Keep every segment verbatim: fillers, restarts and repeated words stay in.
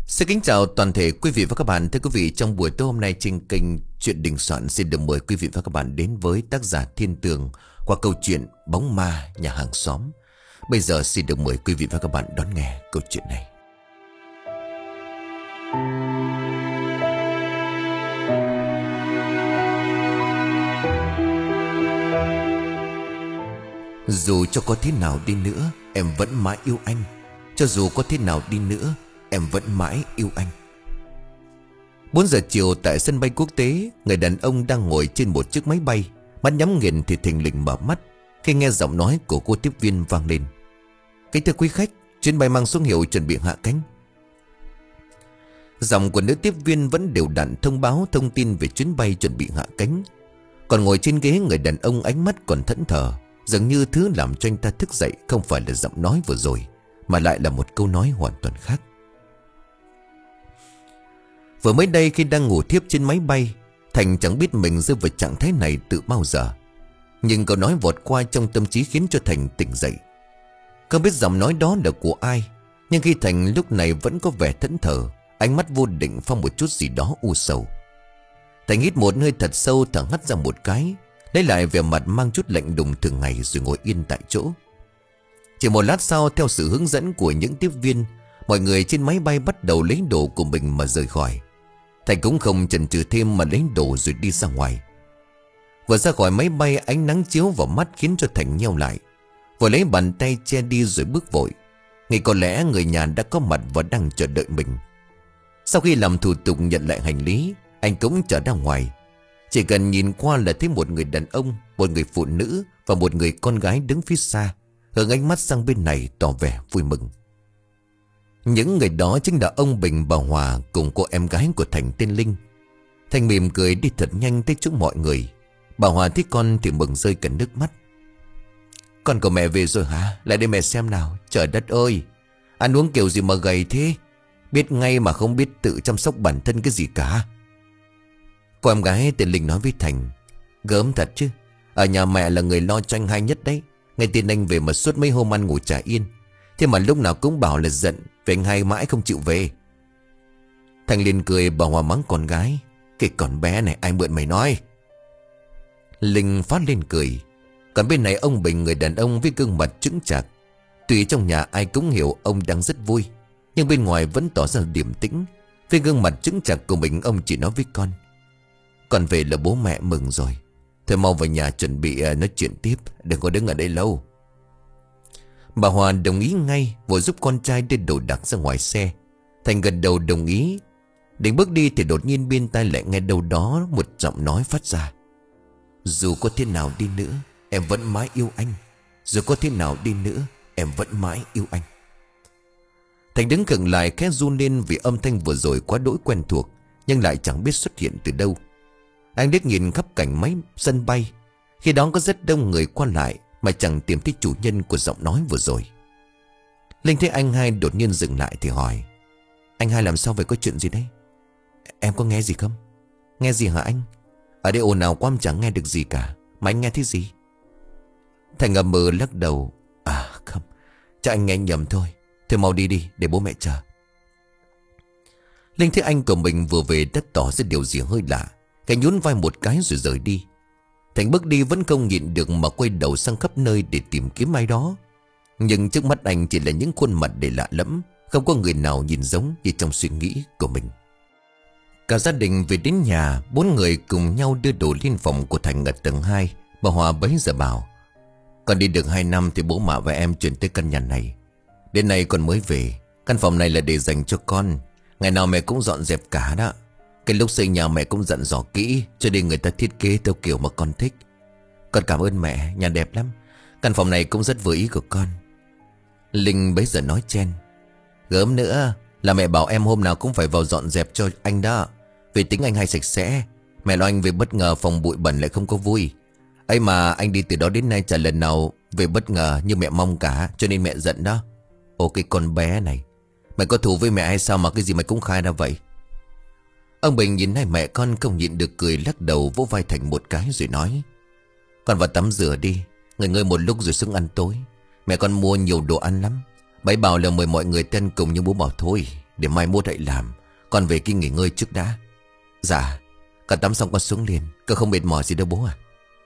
Xin kính chào toàn thể quý vị và các bạn. Thưa quý vị, trong buổi tối hôm nay trên kênh Chuyện Đình Soạn xin được mời quý vị và các bạn đến với tác giả Thiên Tường qua câu chuyện Bóng Ma Nhà Hàng Xóm. Bây giờ xin được mời quý vị và các bạn đón nghe câu chuyện này. Dù cho có thế nào đi nữa, em vẫn mãi yêu anh. Cho dù có thế nào đi nữa, em vẫn mãi yêu anh. Bốn giờ chiều tại sân bay quốc tế, người đàn ông đang ngồi trên một chiếc máy bay, mắt nhắm nghiền thì thình lình mở mắt khi nghe giọng nói của cô tiếp viên vang lên. Kính thưa quý khách, chuyến bay mang số hiệu chuẩn bị hạ cánh. Giọng của nữ tiếp viên vẫn đều đặn thông báo thông tin về chuyến bay chuẩn bị hạ cánh. Còn ngồi trên ghế, người đàn ông ánh mắt còn thẫn thờ, dường như thứ làm cho anh ta thức dậy không phải là giọng nói vừa rồi, mà lại là một câu nói hoàn toàn khác. Vừa mới đây khi đang ngủ thiếp trên máy bay, Thành chẳng biết mình rơi vào trạng thái này từ bao giờ. Nhưng câu nói vọt qua trong tâm trí khiến cho Thành tỉnh dậy. Không biết giọng nói đó là của ai, nhưng khi Thành lúc này vẫn có vẻ thẫn thờ, ánh mắt vô định phong một chút gì đó u sầu. Thành hít một hơi thật sâu, thở hắt ra một cái, lấy lại vẻ mặt mang chút lạnh lùng thường ngày rồi ngồi yên tại chỗ. Chỉ một lát sau, theo sự hướng dẫn của những tiếp viên, mọi người trên máy bay bắt đầu lấy đồ của mình mà rời khỏi. Thành cũng không chần chừ thêm mà lấy đồ rồi đi ra ngoài. Vừa ra khỏi máy bay, ánh nắng chiếu vào mắt khiến cho Thành nheo lại, vừa lấy bàn tay che đi rồi bước vội. Nghĩ có lẽ người nhà đã có mặt và đang chờ đợi mình. Sau khi làm thủ tục nhận lại hành lý, anh cũng trở ra ngoài. Chỉ cần nhìn qua là thấy một người đàn ông, một người phụ nữ và một người con gái đứng phía xa, hướng ánh mắt sang bên này tỏ vẻ vui mừng. Những người đó chính là ông Bình, bà Hòa cùng cô em gái của Thành tên Linh. Thành mỉm cười đi thật nhanh tới chỗ mọi người. Bà Hòa thấy con thì mừng rơi cả nước mắt. Con của mẹ về rồi hả? Lại đây mẹ xem nào. Trời đất ơi, ăn uống kiểu gì mà gầy thế? Biết ngay mà không biết tự chăm sóc bản thân cái gì cả. Cô em gái tên Linh nói với Thành: Gớm thật chứ, ở nhà mẹ là người lo cho anh hay nhất đấy. Ngay tin anh về mà suốt mấy hôm ăn ngủ chả yên, thế mà lúc nào cũng bảo là giận về anh hai mãi không chịu về. Thành liền cười, bà Hòa mắng con gái: Cái con bé này ai mượn mày nói. Linh phát lên cười. Còn bên này ông Bình, người đàn ông với gương mặt chững chạc. Tuy trong nhà ai cũng hiểu ông đang rất vui, nhưng bên ngoài vẫn tỏ ra điềm tĩnh. Với gương mặt chững chạc của mình, ông chỉ nói với con: Con về là bố mẹ mừng rồi. Thôi mau vào nhà chuẩn bị nói chuyện tiếp, đừng có đứng ở đây lâu. Bà Hòa đồng ý ngay, vội giúp con trai đưa đồ đạc ra ngoài xe. Thành gật đầu đồng ý. Định bước đi thì đột nhiên bên tai lại nghe đâu đó một giọng nói phát ra: Dù có thế nào đi nữa, em vẫn mãi yêu anh. Dù có thế nào đi nữa, em vẫn mãi yêu anh. Thành đứng khựng lại, khẽ run lên vì âm thanh vừa rồi quá đỗi quen thuộc, nhưng lại chẳng biết xuất hiện từ đâu. Anh liếc nhìn khắp cảnh máy sân bay, khi đó có rất đông người qua lại mà chẳng tìm thấy chủ nhân của giọng nói vừa rồi. Linh thấy anh hai đột nhiên dừng lại thì hỏi: Anh hai làm sao vậy, có chuyện gì đấy? Em có nghe gì không? Nghe gì hả anh? Ở đây ồn ào quá em chẳng nghe được gì cả. Mà anh nghe thấy gì? Thành ngậm mờ lắc đầu: À không, chắc anh nghe nhầm thôi. Thôi mau đi đi để bố mẹ chờ. Linh thấy anh của mình vừa về đã tỏ ra điều gì hơi lạ, cái nhún vai một cái rồi rời đi. Thành bước đi vẫn không nhịn được mà quay đầu sang khắp nơi để tìm kiếm ai đó. Nhưng trước mắt anh chỉ là những khuôn mặt để lạ lẫm, không có người nào nhìn giống như trong suy nghĩ của mình. Cả gia đình về đến nhà, bốn người cùng nhau đưa đồ lên phòng của Thành ở tầng hai. Bà Hòa bấy giờ bảo: Con đi được hai năm thì bố mẹ và em chuyển tới căn nhà này. Đến nay con mới về. Căn phòng này là để dành cho con, ngày nào mẹ cũng dọn dẹp cả đó. Cái lúc xây nhà mẹ cũng dặn dò kỹ, cho nên người ta thiết kế theo kiểu mà con thích. Con cảm ơn mẹ, nhà đẹp lắm. Căn phòng này cũng rất vừa ý của con. Linh bấy giờ nói chen: Gớm nữa, là mẹ bảo em hôm nào cũng phải vào dọn dẹp cho anh đó. Vì tính anh hay sạch sẽ. Mẹ lo anh về bất ngờ phòng bụi bẩn lại không có vui. Ấy mà anh đi từ đó đến nay chả lần nào về bất ngờ như mẹ mong cả, cho nên mẹ giận đó. Ồ cái con bé này, mày có thù với mẹ hay sao mà cái gì mày cũng khai ra vậy? Ông Bình nhìn hai mẹ con không nhịn được cười, lắc đầu vỗ vai Thành một cái rồi nói: Con vào tắm rửa đi, nghỉ ngơi một lúc rồi xuống ăn tối. Mẹ con mua nhiều đồ ăn lắm. Bấy bảo là mời mọi người tên cùng, nhưng bố bảo thôi, Để mai mốt lại làm. Con về kia nghỉ ngơi trước đã. Dạ. Con tắm xong con xuống liền. Con không mệt mỏi gì đâu bố à.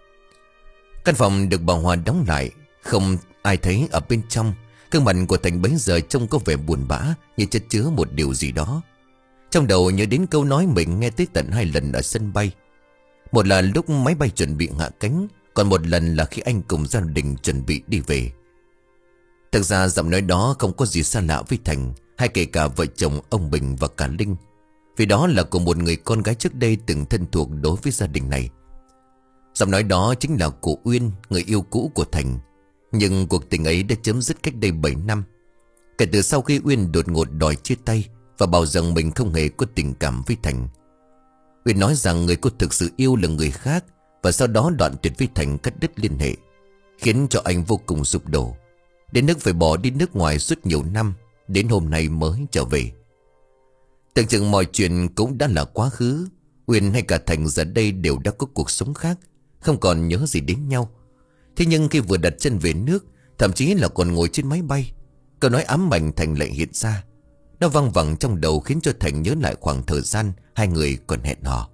Căn phòng được bà Hòa đóng lại. Không ai thấy ở bên trong. Gương mặt của Thành bấy giờ trông có vẻ buồn bã, như chất chứa một điều gì đó. Trong đầu nhớ đến câu nói mình nghe tới tận hai lần ở sân bay. Một là lúc máy bay chuẩn bị hạ cánh, còn một lần là khi anh cùng gia đình chuẩn bị đi về. Thực ra giọng nói đó không có gì xa lạ với Thành, hay kể cả vợ chồng ông Bình và cả Linh. Vì đó là của một người con gái trước đây từng thân thuộc đối với gia đình này. Giọng nói đó chính là của Uyên, người yêu cũ của Thành. Nhưng cuộc tình ấy đã chấm dứt cách đây bảy năm. Kể từ sau khi Uyên đột ngột đòi chia tay và bảo rằng mình không hề có tình cảm với Thành. Uyên nói rằng người cô thực sự yêu là người khác, và sau đó đoạn tuyệt với Thành, cắt đứt liên hệ, khiến cho anh vô cùng sụp đổ, đến nước phải bỏ đi nước ngoài suốt nhiều năm, đến hôm nay mới trở về. Tưởng chừng mọi chuyện cũng đã là quá khứ. Uyên hay cả Thành giờ đây đều đã có cuộc sống khác, không còn nhớ gì đến nhau. Thế nhưng khi vừa đặt chân về nước, thậm chí là còn ngồi trên máy bay, câu nói ám ảnh Thành lại hiện ra. Nó văng vẳng trong đầu khiến cho Thành nhớ lại khoảng thời gian hai người còn hẹn hò.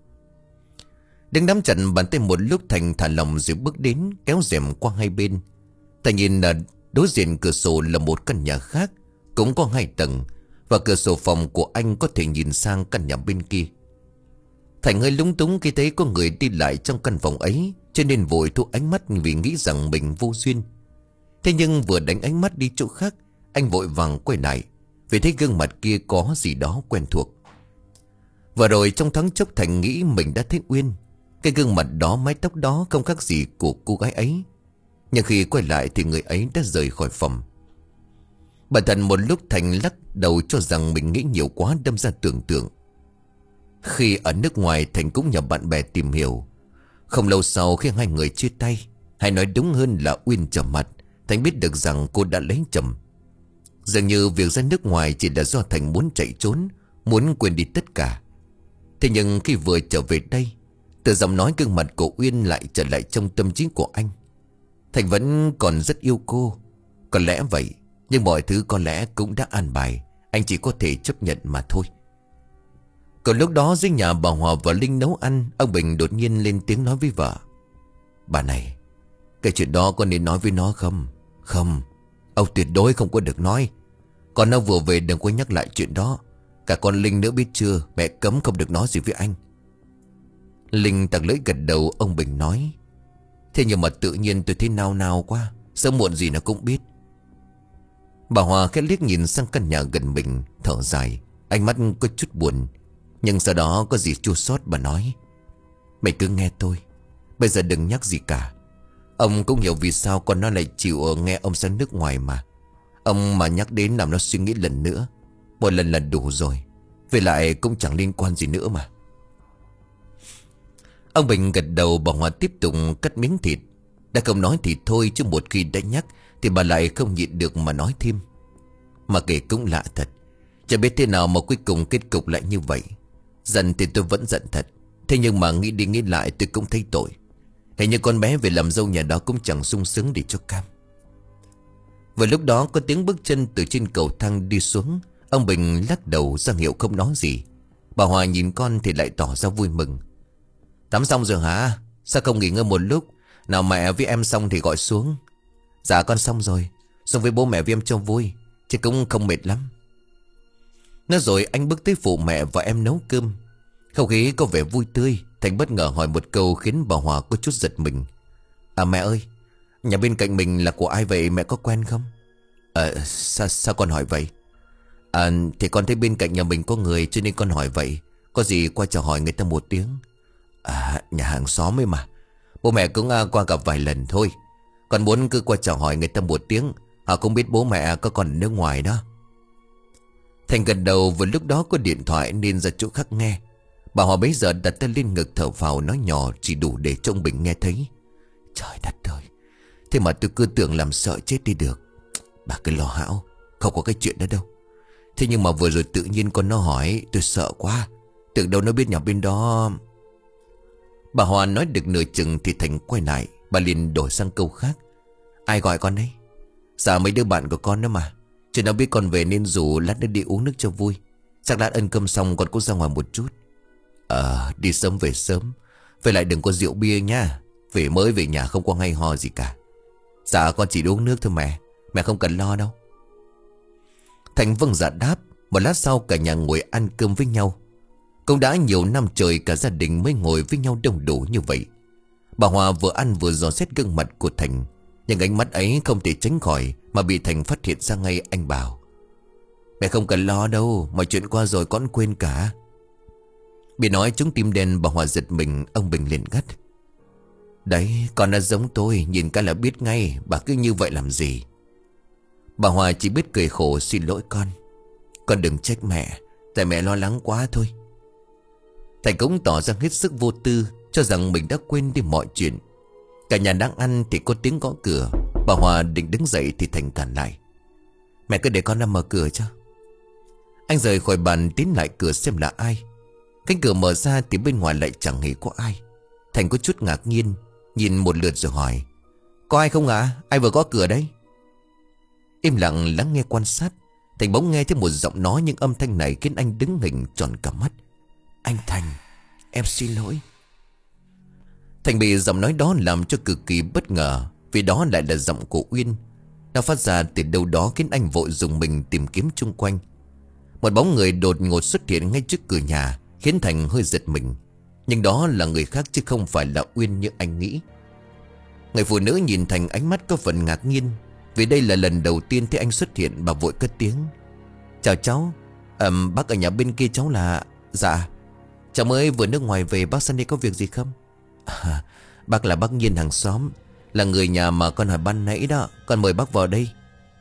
Đứng nắm chặt bàn tay một lúc, Thành thả lòng rồi bước đến, kéo rèm qua hai bên. Thành nhìn là đối diện cửa sổ là một căn nhà khác, cũng có hai tầng, và cửa sổ phòng của anh có thể nhìn sang căn nhà bên kia. Thành hơi lúng túng khi thấy có người đi lại trong căn phòng ấy, cho nên vội thu ánh mắt vì nghĩ rằng mình vô duyên. Thế nhưng vừa đánh ánh mắt đi chỗ khác, anh vội vàng quay lại, vì thấy gương mặt kia có gì đó quen thuộc. Vừa rồi trong thoáng chốc Thành nghĩ mình đã thấy Uyên. Cái gương mặt đó, mái tóc đó không khác gì của cô gái ấy. Nhưng khi quay lại thì người ấy đã rời khỏi phòng. Bản thân một lúc Thành lắc đầu cho rằng mình nghĩ nhiều quá, đâm ra tưởng tượng. Khi ở nước ngoài Thành cũng nhờ bạn bè tìm hiểu. Không lâu sau khi hai người chia tay, hay nói đúng hơn là Uyên trở mặt, Thành biết được rằng cô đã lấy chồng. Dường như việc ra nước ngoài chỉ là do Thành muốn chạy trốn, muốn quên đi tất cả. Thế nhưng khi vừa trở về đây, từ giọng nói gương mặt của Uyên lại trở lại trong tâm trí của anh. Thành vẫn còn rất yêu cô. Có lẽ vậy, nhưng mọi thứ có lẽ cũng đã an bài, anh chỉ có thể chấp nhận mà thôi. Còn lúc đó dưới nhà bà Hòa và Linh nấu ăn, ông Bình đột nhiên lên tiếng nói với vợ. Bà này, cái chuyện đó có nên nói với nó không? Không, ông tuyệt đối không có được nói. Còn nó vừa về đừng có nhắc lại chuyện đó. Cả con Linh nữa biết chưa, mẹ cấm không được nói gì với anh. Linh tặc lưỡi gật đầu. Ông Bình nói, thế nhưng mà tự nhiên tôi thấy nao nao quá, sớm muộn gì nó cũng biết. Bà Hòa khẽ liếc nhìn sang căn nhà gần mình, thở dài, ánh mắt có chút buồn. Nhưng sau đó có gì chua xót, bà nói, mày cứ nghe tôi, bây giờ đừng nhắc gì cả. Ông cũng hiểu vì sao con nó lại chịu nghe ông sang nước ngoài mà. Ông mà nhắc đến làm nó suy nghĩ lần nữa. Một lần là đủ rồi. Về lại cũng chẳng liên quan gì nữa mà. Ông Bình gật đầu. Bà Hòa tiếp tục cắt miếng thịt. Đã không nói thì thôi, chứ một khi đã nhắc thì bà lại không nhịn được mà nói thêm. Mà kể cũng lạ thật, chả biết thế nào mà cuối cùng kết cục lại như vậy. Giận thì tôi vẫn giận thật, thế nhưng mà nghĩ đi nghĩ lại tôi cũng thấy tội. Hình như con bé về làm dâu nhà đó cũng chẳng sung sướng để cho cam. Vừa lúc đó có tiếng bước chân từ trên cầu thang đi xuống. Ông Bình lắc đầu ra hiệu không nói gì. Bà Hòa nhìn con thì lại tỏ ra vui mừng. Tắm xong rồi hả? Sao không nghỉ ngơi một lúc? Nào mẹ với em xong thì gọi xuống. Dạ con xong rồi. Xuống với bố mẹ với em cho vui, chứ cũng không mệt lắm. Nói rồi anh bước tới phụ mẹ và em nấu cơm. Không khí có vẻ vui tươi. Thành bất ngờ hỏi một câu khiến bà Hòa có chút giật mình. À mẹ ơi, nhà bên cạnh mình là của ai vậy, mẹ có quen không? Ờ à, sao, sao con hỏi vậy? À thì con thấy bên cạnh nhà mình có người, cho nên con hỏi vậy. Có gì qua chào hỏi người ta một tiếng. À nhà hàng xóm ấy mà. Bố mẹ cũng uh, qua gặp vài lần thôi. Con muốn cứ qua chào hỏi người ta một tiếng. Họ cũng biết bố mẹ có còn ở nước ngoài đó. Thành gần đầu vừa lúc đó có điện thoại nên ra chỗ khác nghe. Bà Hòa bấy giờ đặt tay lên ngực thở phào nói nhỏ chỉ đủ để cho ông Bình nghe thấy. Trời đất ơi, thế mà tôi cứ tưởng làm sợ chết đi được. Bà cứ lo hão, không có cái chuyện đó đâu. Thế nhưng mà vừa rồi tự nhiên con nó hỏi, tôi sợ quá. Tưởng đâu nó biết nhà bên đó. Bà Hòa nói được nửa chừng thì Thành quay lại. Bà liền đổi sang câu khác. Ai gọi con đấy? Dạ mấy đứa bạn của con đó mà. Chứ nó biết con về nên rủ lát nữa đi uống nước cho vui. Chắc lát ăn cơm xong con cũng ra ngoài một chút. Ờ đi sớm về sớm. Với lại đừng có rượu bia nha. Về mới về nhà không có hay ho gì cả. Dạ con chỉ uống nước thôi mẹ. Mẹ không cần lo đâu. Thành vâng dạ đáp. Một lát sau cả nhà ngồi ăn cơm với nhau. Cũng đã nhiều năm trời cả gia đình mới ngồi với nhau đông đủ như vậy. Bà Hòa vừa ăn vừa dò xét gương mặt của Thành. Nhưng ánh mắt ấy không thể tránh khỏi mà bị Thành phát hiện ra ngay. Anh bảo: Mẹ không cần lo đâu. Mọi chuyện qua rồi con quên cả. Bị nói trúng tim đen, bà Hòa giật mình. Ông Bình liền gắt: Đấy con đã giống tôi. Nhìn cái là biết ngay. Bà cứ như vậy làm gì? Bà Hòa chỉ biết cười khổ: Xin lỗi con. Con đừng trách mẹ. Tại mẹ lo lắng quá thôi. Thành cũng tỏ ra hết sức vô tư, cho rằng mình đã quên đi mọi chuyện. Cả nhà đang ăn thì có tiếng gõ cửa. Bà Hòa định đứng dậy thì Thành cản lại: Mẹ cứ để con ra mở cửa cho. Anh rời khỏi bàn tiến lại cửa xem là ai. Cánh cửa mở ra thì bên ngoài lại chẳng hề có ai. Thành có chút ngạc nhiên, nhìn một lượt rồi hỏi: Có ai không ạ? À? Ai vừa gõ cửa đấy? Im lặng lắng nghe quan sát, Thành bỗng nghe thấy một giọng nói, nhưng âm thanh này khiến anh đứng hình tròn cả mắt. Anh Thành, em xin lỗi. Thành bị giọng nói đó làm cho cực kỳ bất ngờ, vì đó lại là giọng của Uyên. Nó phát ra từ đâu đó khiến anh vội dùng mình tìm kiếm chung quanh. Một bóng người đột ngột xuất hiện ngay trước cửa nhà, khiến Thành hơi giật mình. Nhưng đó là người khác chứ không phải là Uyên như anh nghĩ. Người phụ nữ nhìn Thành ánh mắt có phần ngạc nhiên, vì đây là lần đầu tiên thấy anh xuất hiện. Bà vội cất tiếng: Chào cháu. à, Bác ở nhà bên kia cháu là... Dạ cháu mới vừa nước ngoài về. Bác sang đây có việc gì không? à, Bác là bác Nhiên hàng xóm, là người nhà mà con hỏi ban nãy đó. Con mời bác vào đây.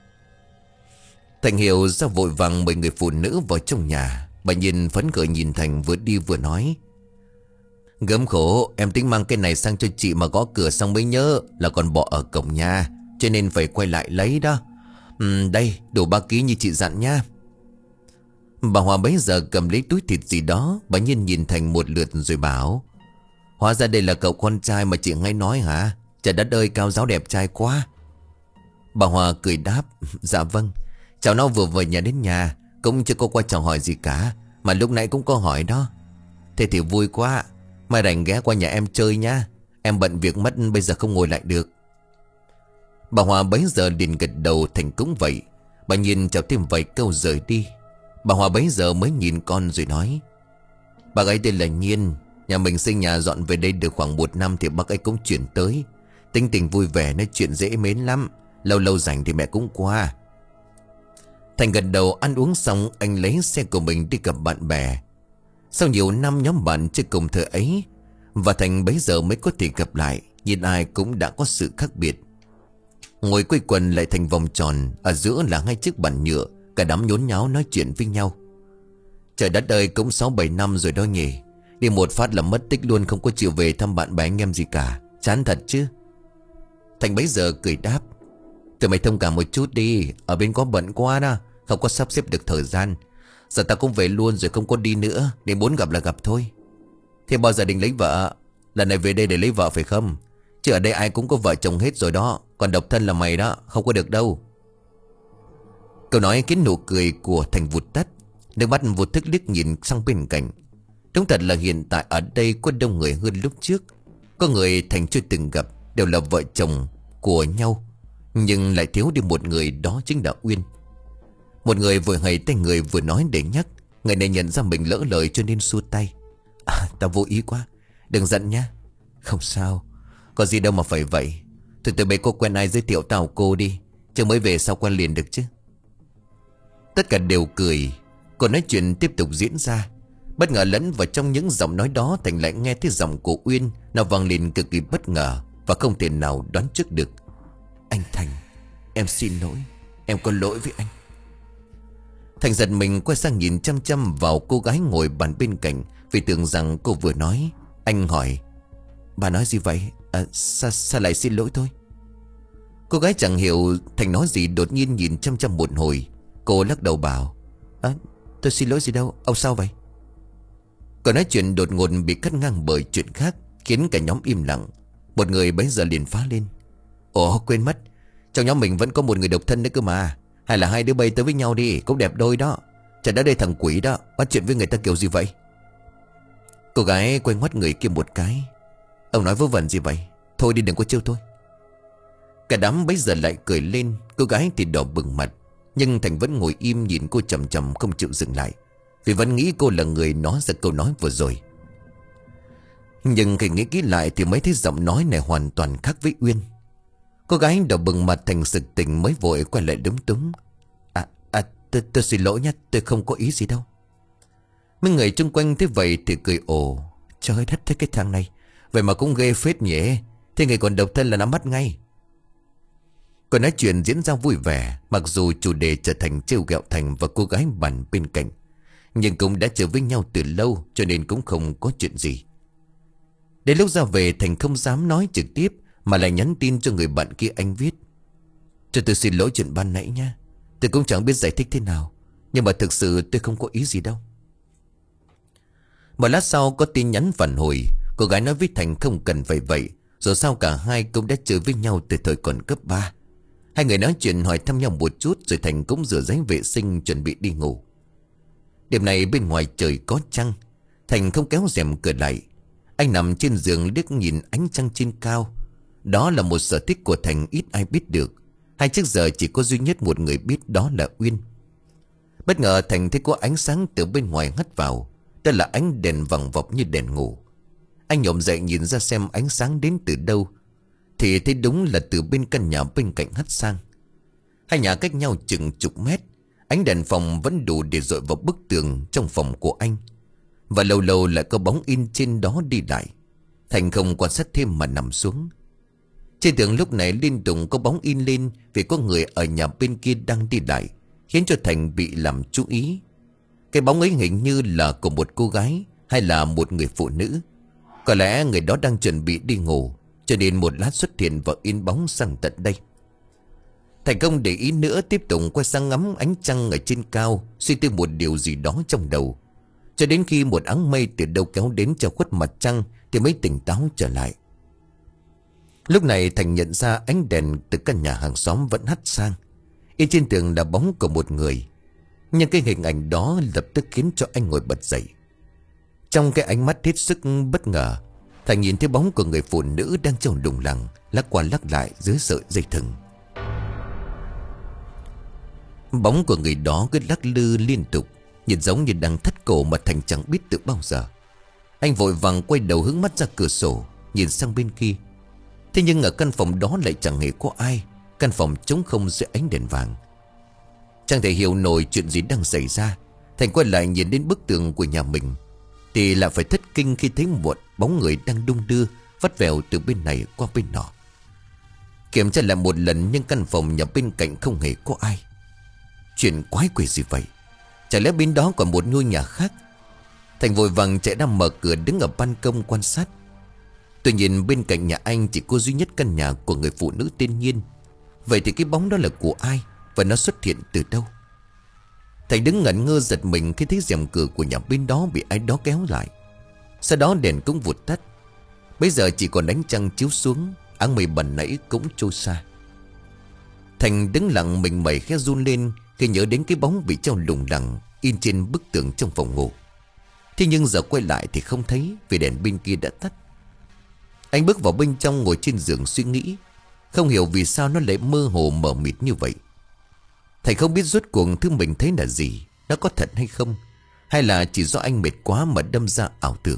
Thành hiểu ra vội vàng mời người phụ nữ vào trong nhà. Bà Nhiên phấn khởi nhìn Thành vừa đi vừa nói: Gớm khổ, em tính mang cái này sang cho chị mà gõ cửa xong mới nhớ là còn bỏ ở cổng nhà, cho nên phải quay lại lấy đó. ừ, Đây đủ ba ký như chị dặn nha. Bà Hòa bấy giờ cầm lấy túi thịt gì đó. Bà Nhiên nhìn Thành một lượt rồi bảo: Hóa ra đây là cậu con trai mà chị hay nói hả? Trời đất ơi, cao giáo đẹp trai quá. Bà Hòa cười đáp: Dạ vâng. Cháu nó vừa về nhà đến nhà, cũng chưa có qua chào hỏi gì cả, mà lúc nãy cũng có hỏi đó. Thế thì vui quá. Mai rảnh ghé qua nhà em chơi nhá. Em bận việc mất bây giờ không ngồi lại được. Bà Hòa bấy giờ liền gật đầu. Thành cũng vậy. Bà Nhiên chào thêm vài câu rời đi. Bà Hòa bấy giờ mới nhìn con rồi nói: Bác ấy tên là Nhiên. Nhà mình xây nhà dọn về đây được khoảng một năm thì bác ấy cũng chuyển tới. Tính tình vui vẻ, nói chuyện dễ mến lắm. Lâu lâu rảnh thì mẹ cũng qua. Thành gật đầu. Ăn uống xong anh lấy xe của mình đi gặp bạn bè. Sau nhiều năm nhóm bạn chơi cùng thời ấy, và Thành bấy giờ mới có thể gặp lại. Nhìn ai cũng đã có sự khác biệt. Ngồi quây quần lại thành vòng tròn. Ở giữa là hai chiếc bàn nhựa. Cả đám nhốn nháo nói chuyện với nhau. Trời đất ơi, cũng sáu bảy năm rồi đó nhỉ. Đi một phát là mất tích luôn, không có chịu về thăm bạn bè anh em gì cả. Chán thật chứ. Thành bấy giờ cười đáp: Tụi mày thông cảm một chút đi. Ở bên có bận quá đó, không có sắp xếp được thời gian. Giờ ta cũng về luôn rồi, không có đi nữa. Để muốn gặp là gặp thôi. Thế bao giờ định lấy vợ? Lần này về đây để lấy vợ phải không? Chứ ở đây ai cũng có vợ chồng hết rồi đó. Còn độc thân là mày đó, không có được đâu. Câu nói khiến nụ cười của Thành vụt tắt. Nước mắt vô thức liếc nhìn sang bên cạnh. Đúng thật là hiện tại ở đây có đông người hơn lúc trước. Có người Thành chưa từng gặp, đều là vợ chồng của nhau, nhưng lại thiếu đi một người, đó chính là Uyên. Một người vừa hầy tay người vừa nói để nhắc. Người này nhận ra mình lỡ lời cho nên xua tay: à, tao vô ý quá, đừng giận nha. Không sao, có gì đâu mà phải vậy. Thôi từ bây cô quen ai giới thiệu tao cô đi, chứ mới về sao quen liền được chứ. Tất cả đều cười. Còn nói chuyện tiếp tục diễn ra. Bất ngờ lẫn vào trong những giọng nói đó, Thành lại nghe thấy giọng của Uyên. Nó vang lên cực kỳ bất ngờ và không thể nào đoán trước được: Anh Thành, em xin lỗi. Em có lỗi với anh. Thành giật mình quay sang nhìn chăm chăm vào cô gái ngồi bàn bên cạnh, vì tưởng rằng cô vừa nói. Anh hỏi: Bà nói gì vậy? À, sao, sao lại xin lỗi tôi? Cô gái chẳng hiểu Thành nói gì, đột nhiên nhìn chăm chăm một hồi. Cô lắc đầu bảo: À, tôi xin lỗi gì đâu, ông sao vậy? Cô nói chuyện đột ngột bị cắt ngang bởi chuyện khác, khiến cả nhóm im lặng. Một người bấy giờ liền phá lên: Ồ quên mất, trong nhóm mình vẫn có một người độc thân nữa cơ mà. Hay là hai đứa bay tới với nhau đi, cũng đẹp đôi đó. Chả đã đây thằng quỷ đó bắt chuyện với người ta kiểu gì vậy? Cô gái quay ngoắt người kia một cái. Ông nói vớ vẩn gì vậy? Thôi đi đừng có trêu tôi. Cả đám bấy giờ lại cười lên. Cô gái thì đỏ bừng mặt, nhưng Thành vẫn ngồi im nhìn cô chầm chầm không chịu dừng lại, vì vẫn nghĩ cô là người nói ra câu nói vừa rồi. Nhưng khi nghĩ kỹ lại thì mới thấy giọng nói này hoàn toàn khác với Uyên. Cô gái đỏ bừng mặt Thành sực tỉnh mới vội quay lại lúng túng. À, à tôi, tôi xin lỗi nhé, tôi không có ý gì đâu. Mấy người chung quanh thế vậy thì cười ồ. Trời đất, thế cái thằng này vậy mà cũng ghê phết nhỉ. Thế người còn độc thân là nắm bắt ngay. Còn nói chuyện diễn ra vui vẻ, mặc dù chủ đề trở thành trêu ghẹo Thành và cô gái bàn bên cạnh, nhưng cũng đã trở với nhau từ lâu, cho nên cũng không có chuyện gì. Đến lúc ra về, Thành không dám nói trực tiếp mà lại nhắn tin cho người bạn kia. Anh viết: cho tôi xin lỗi chuyện ban nãy nha. Tôi cũng chẳng biết giải thích thế nào, nhưng mà thực sự tôi không có ý gì đâu. Một lát sau có tin nhắn phản hồi. Cô gái nói với Thành không cần phải vậy, dù sao cả hai cũng đã chơi với nhau từ thời còn cấp ba. Hai người nói chuyện hỏi thăm nhau một chút, rồi Thành cũng rửa giấy vệ sinh chuẩn bị đi ngủ. Đêm này bên ngoài trời có trăng. Thành không kéo rèm cửa lại. Anh nằm trên giường liếc nhìn ánh trăng trên cao. Đó là một sở thích của Thành ít ai biết được. Hay trước giờ chỉ có duy nhất một người biết, đó là Uyên. Bất ngờ Thành thấy có ánh sáng từ bên ngoài hắt vào. Đó là ánh đèn vằng vọc như đèn ngủ. Anh nhổm dậy nhìn ra xem ánh sáng đến từ đâu, thì thấy đúng là từ bên căn nhà bên cạnh hắt sang. Hai nhà cách nhau chừng chục mét. Ánh đèn phòng vẫn đủ để dội vào bức tường trong phòng của anh, và lâu lâu lại có bóng in trên đó đi lại. Thành không quan sát thêm mà nằm xuống. Trên tường lúc này liên tục có bóng in lên, vì có người ở nhà bên kia đang đi lại, khiến cho Thành bị làm chú ý. Cái bóng ấy hình như là của một cô gái hay là một người phụ nữ. Có lẽ người đó đang chuẩn bị đi ngủ, cho nên một lát xuất hiện và in bóng sang tận đây. Thành không để ý nữa, tiếp tục quay sang ngắm ánh trăng ở trên cao, suy tư một điều gì đó trong đầu. Cho đến khi một áng mây từ đâu kéo đến che khuất mặt trăng thì mới tỉnh táo trở lại. Lúc này Thành nhận ra ánh đèn từ căn nhà hàng xóm vẫn hắt sang. In trên tường là bóng của một người. Nhưng cái hình ảnh đó lập tức khiến cho anh ngồi bật dậy. Trong cái ánh mắt hết sức bất ngờ, Thành nhìn thấy bóng của người phụ nữ đang trông đùng lẳng, lắc qua lắc lại dưới sợi dây thừng. Bóng của người đó cứ lắc lư liên tục, nhìn giống như đang thắt cổ mà Thành chẳng biết từ bao giờ. Anh vội vàng quay đầu hướng mắt ra cửa sổ, nhìn sang bên kia. Thế nhưng ở căn phòng đó lại chẳng hề có ai. Căn phòng trống không dưới ánh đèn vàng. Chẳng thể hiểu nổi chuyện gì đang xảy ra. Thành quay lại nhìn đến bức tường của nhà mình, thì lại phải thất kinh khi thấy một bóng người đang đung đưa, vắt vẻo từ bên này qua bên nọ. Kiểm tra lại một lần, nhưng căn phòng nhà bên cạnh không hề có ai. Chuyện quái quỷ gì vậy? Chả lẽ bên đó còn một ngôi nhà khác? Thành vội vàng chạy ra mở cửa, đứng ở ban công quan sát. Tuy nhiên bên cạnh nhà anh chỉ có duy nhất căn nhà của người phụ nữ tên Nhiên. Vậy thì cái bóng đó là của ai, và nó xuất hiện từ đâu? Thành đứng ngẩn ngơ giật mình khi thấy rèm cửa của nhà bên đó bị ai đó kéo lại. Sau đó đèn cũng vụt tắt. Bây giờ chỉ còn ánh trăng chiếu xuống, áng mây bần nãy cũng trôi xa. Thành đứng lặng mình mẩy khẽ run lên khi nhớ đến cái bóng bị treo lủng lẳng in trên bức tường trong phòng ngủ. Thế nhưng giờ quay lại thì không thấy, vì đèn bên kia đã tắt. Anh bước vào bên trong, ngồi trên giường suy nghĩ. Không hiểu vì sao nó lại mơ hồ mờ mịt như vậy. Thầy không biết rốt cuộc thứ mình thấy là gì, nó có thật hay không, hay là chỉ do anh mệt quá mà đâm ra ảo tưởng.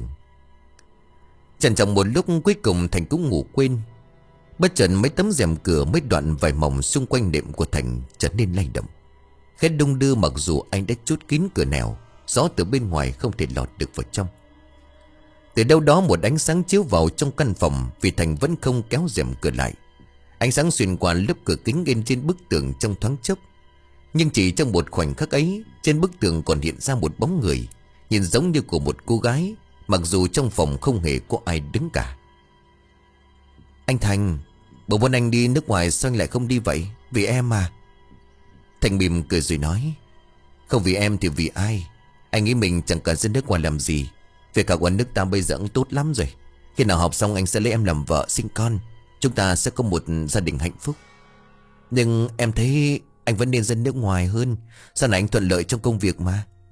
Chần chừ một lúc, cuối cùng Thành cũng ngủ quên. Bất chợt mấy tấm rèm cửa, mấy đoạn vải mỏng xung quanh đệm của Thành trở nên lay động, khẽ đung đưa, mặc dù anh đã chốt kín cửa nẻo, gió từ bên ngoài không thể lọt được vào trong. Từ đâu đó một ánh sáng chiếu vào trong căn phòng, vì Thành vẫn không kéo rèm cửa lại. Ánh sáng xuyên qua lớp cửa kính in trên bức tường trong thoáng chốc. Nhưng chỉ trong một khoảnh khắc ấy, trên bức tường còn hiện ra một bóng người, nhìn giống như của một cô gái, mặc dù trong phòng không hề có ai đứng cả. Anh Thành, bố muốn anh đi nước ngoài sao anh lại không đi vậy? Vì em mà. Thành mỉm cười rồi nói: không vì em thì vì ai? Anh nghĩ mình chẳng cần ra nước ngoài làm gì. Việc học ở nước ta bây giờ cũng tốt lắm rồi. Khi nào học xong anh sẽ lấy em làm vợ, sinh con. Chúng ta sẽ có một gia đình hạnh phúc. Nhưng em thấy anh vẫn nên ra nước ngoài hơn. Sau này anh thuận lợi trong công việc mà.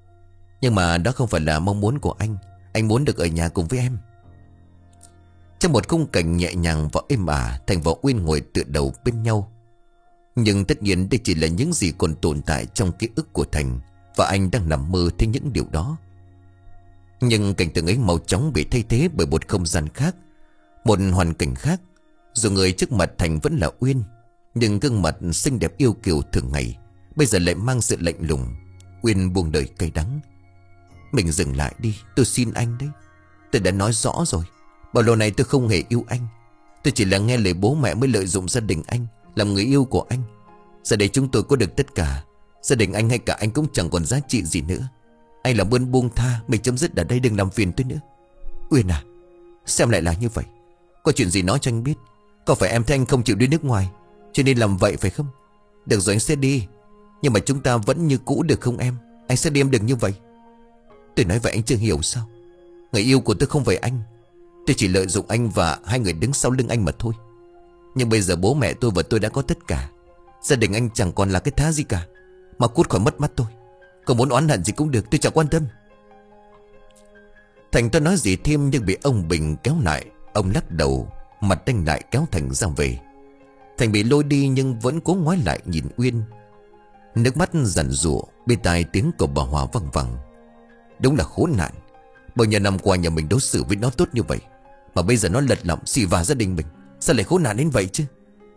Nhưng mà đó không phải là mong muốn của anh. Anh muốn được ở nhà cùng với em. Trong một khung cảnh nhẹ nhàng và êm ả, Thành và Uyên ngồi tựa đầu bên nhau. Nhưng tất nhiên đây chỉ là những gì còn tồn tại trong ký ức của Thành, và anh đang nằm mơ thấy những điều đó. Nhưng cảnh tượng ấy mau chóng bị thay thế bởi một không gian khác, một hoàn cảnh khác. Dù người trước mặt Thành vẫn là Uyên, nhưng gương mặt xinh đẹp yêu kiều thường ngày bây giờ lại mang sự lạnh lùng. Uyên buông lời cay đắng. Mình dừng lại đi, tôi xin anh đấy. Tôi đã nói rõ rồi, bao lâu này tôi không hề yêu anh. Tôi chỉ là nghe lời bố mẹ mới lợi dụng gia đình anh làm người yêu của anh. Giờ đây chúng tôi có được tất cả. Gia đình anh hay cả anh cũng chẳng còn giá trị gì nữa. Anh làm ơn buông tha, mình chấm dứt ở đây, đừng làm phiền tôi nữa. Uyên à, xem lại là như vậy. Có chuyện gì nói cho anh biết. Có phải em thấy anh không chịu đi nước ngoài cho nên làm vậy phải không? Được rồi, anh sẽ đi, nhưng mà chúng ta vẫn như cũ được không em? Anh sẽ đi, em đừng như vậy. Tôi nói vậy anh chưa hiểu sao? Người yêu của tôi không phải anh. Tôi chỉ lợi dụng anh và hai người đứng sau lưng anh mà thôi. Nhưng bây giờ bố mẹ tôi và tôi đã có tất cả. Gia đình anh chẳng còn là cái thá gì cả. Mà cút khỏi mất mắt tôi. Còn muốn oán hận gì cũng được, tôi chẳng quan tâm. Thành tôi nói gì thêm nhưng bị ông Bình kéo lại. Ông lắc đầu, mặt đanh lại kéo Thành ra về. Thành bị lôi đi nhưng vẫn cố ngoái lại nhìn Uyên. Nước mắt giàn giụa, bên tai tiếng của bà Hòa văng vẳng. Đúng là khốn nạn. Bao nhiêu năm qua nhà mình đối xử với nó tốt như vậy, mà bây giờ nó lật lọng xì vả gia đình mình. Sao lại khốn nạn đến vậy chứ?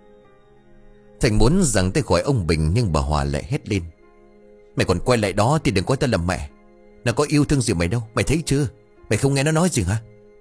Thành muốn giằng tay khỏi ông Bình, nhưng bà Hòa lại hét lên. Mày còn quay lại đó thì đừng có ta làm mẹ. Nó có yêu thương gì mày đâu, mày thấy chưa? Mày không nghe nó nói gì hả?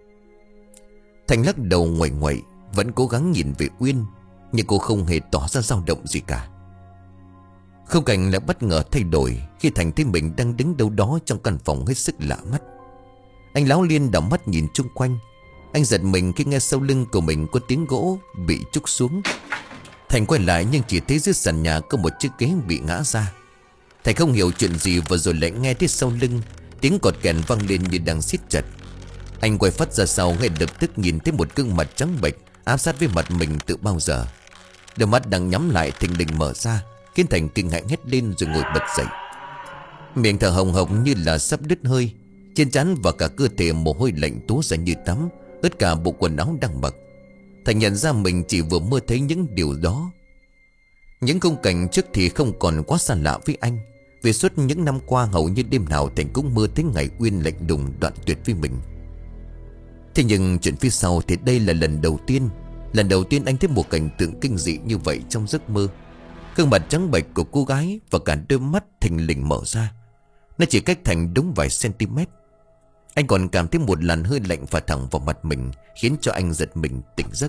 Thành lắc đầu nguậy nguậy, vẫn cố gắng nhìn về Uyên, nhưng cô không hề tỏ ra dao động gì cả. Khung cảnh lại bất ngờ thay đổi khi Thành thấy mình đang đứng đâu đó trong căn phòng hết sức lạ mắt. Anh láo liên đảo mắt nhìn chung quanh. Anh giật mình khi nghe sau lưng của mình có tiếng gỗ bị trúc xuống. Thành quay lại nhưng chỉ thấy dưới sàn nhà có một chiếc ghế bị ngã ra. Thành không hiểu chuyện gì, và rồi lại nghe thấy sau lưng tiếng cọt kèn vang lên như đang siết chặt. Anh quay phát ra sau, ngay lập tức nhìn thấy một gương mặt trắng bệch áp sát với mặt mình từ bao giờ. Đôi mắt đang nhắm lại thình lình mở ra, khiến Thành kinh hãi hét lên rồi ngồi bật dậy. Miệng thở hồng hộc như là sắp đứt hơi. Trên trán và cả cơ thể mồ hôi lạnh túa ra như tắm, ướt cả bộ quần áo đang mặc. Thành nhận ra mình chỉ vừa mơ thấy những điều đó. Những khung cảnh trước thì không còn quá xa lạ với anh, vì suốt những năm qua hầu như đêm nào Thành cũng mơ thấy ngày Uyên lạnh lùng đoạn tuyệt với mình. Thế nhưng chuyện phía sau thì đây là lần đầu tiên Lần đầu tiên anh thấy một cảnh tượng kinh dị như vậy trong giấc mơ. Gương mặt trắng bệch của cô gái và cả đôi mắt thình lình mở ra. Nó chỉ cách Thành đúng vài cm. Anh còn cảm thấy một làn hơi lạnh phả thẳng vào mặt mình, khiến cho anh giật mình tỉnh giấc.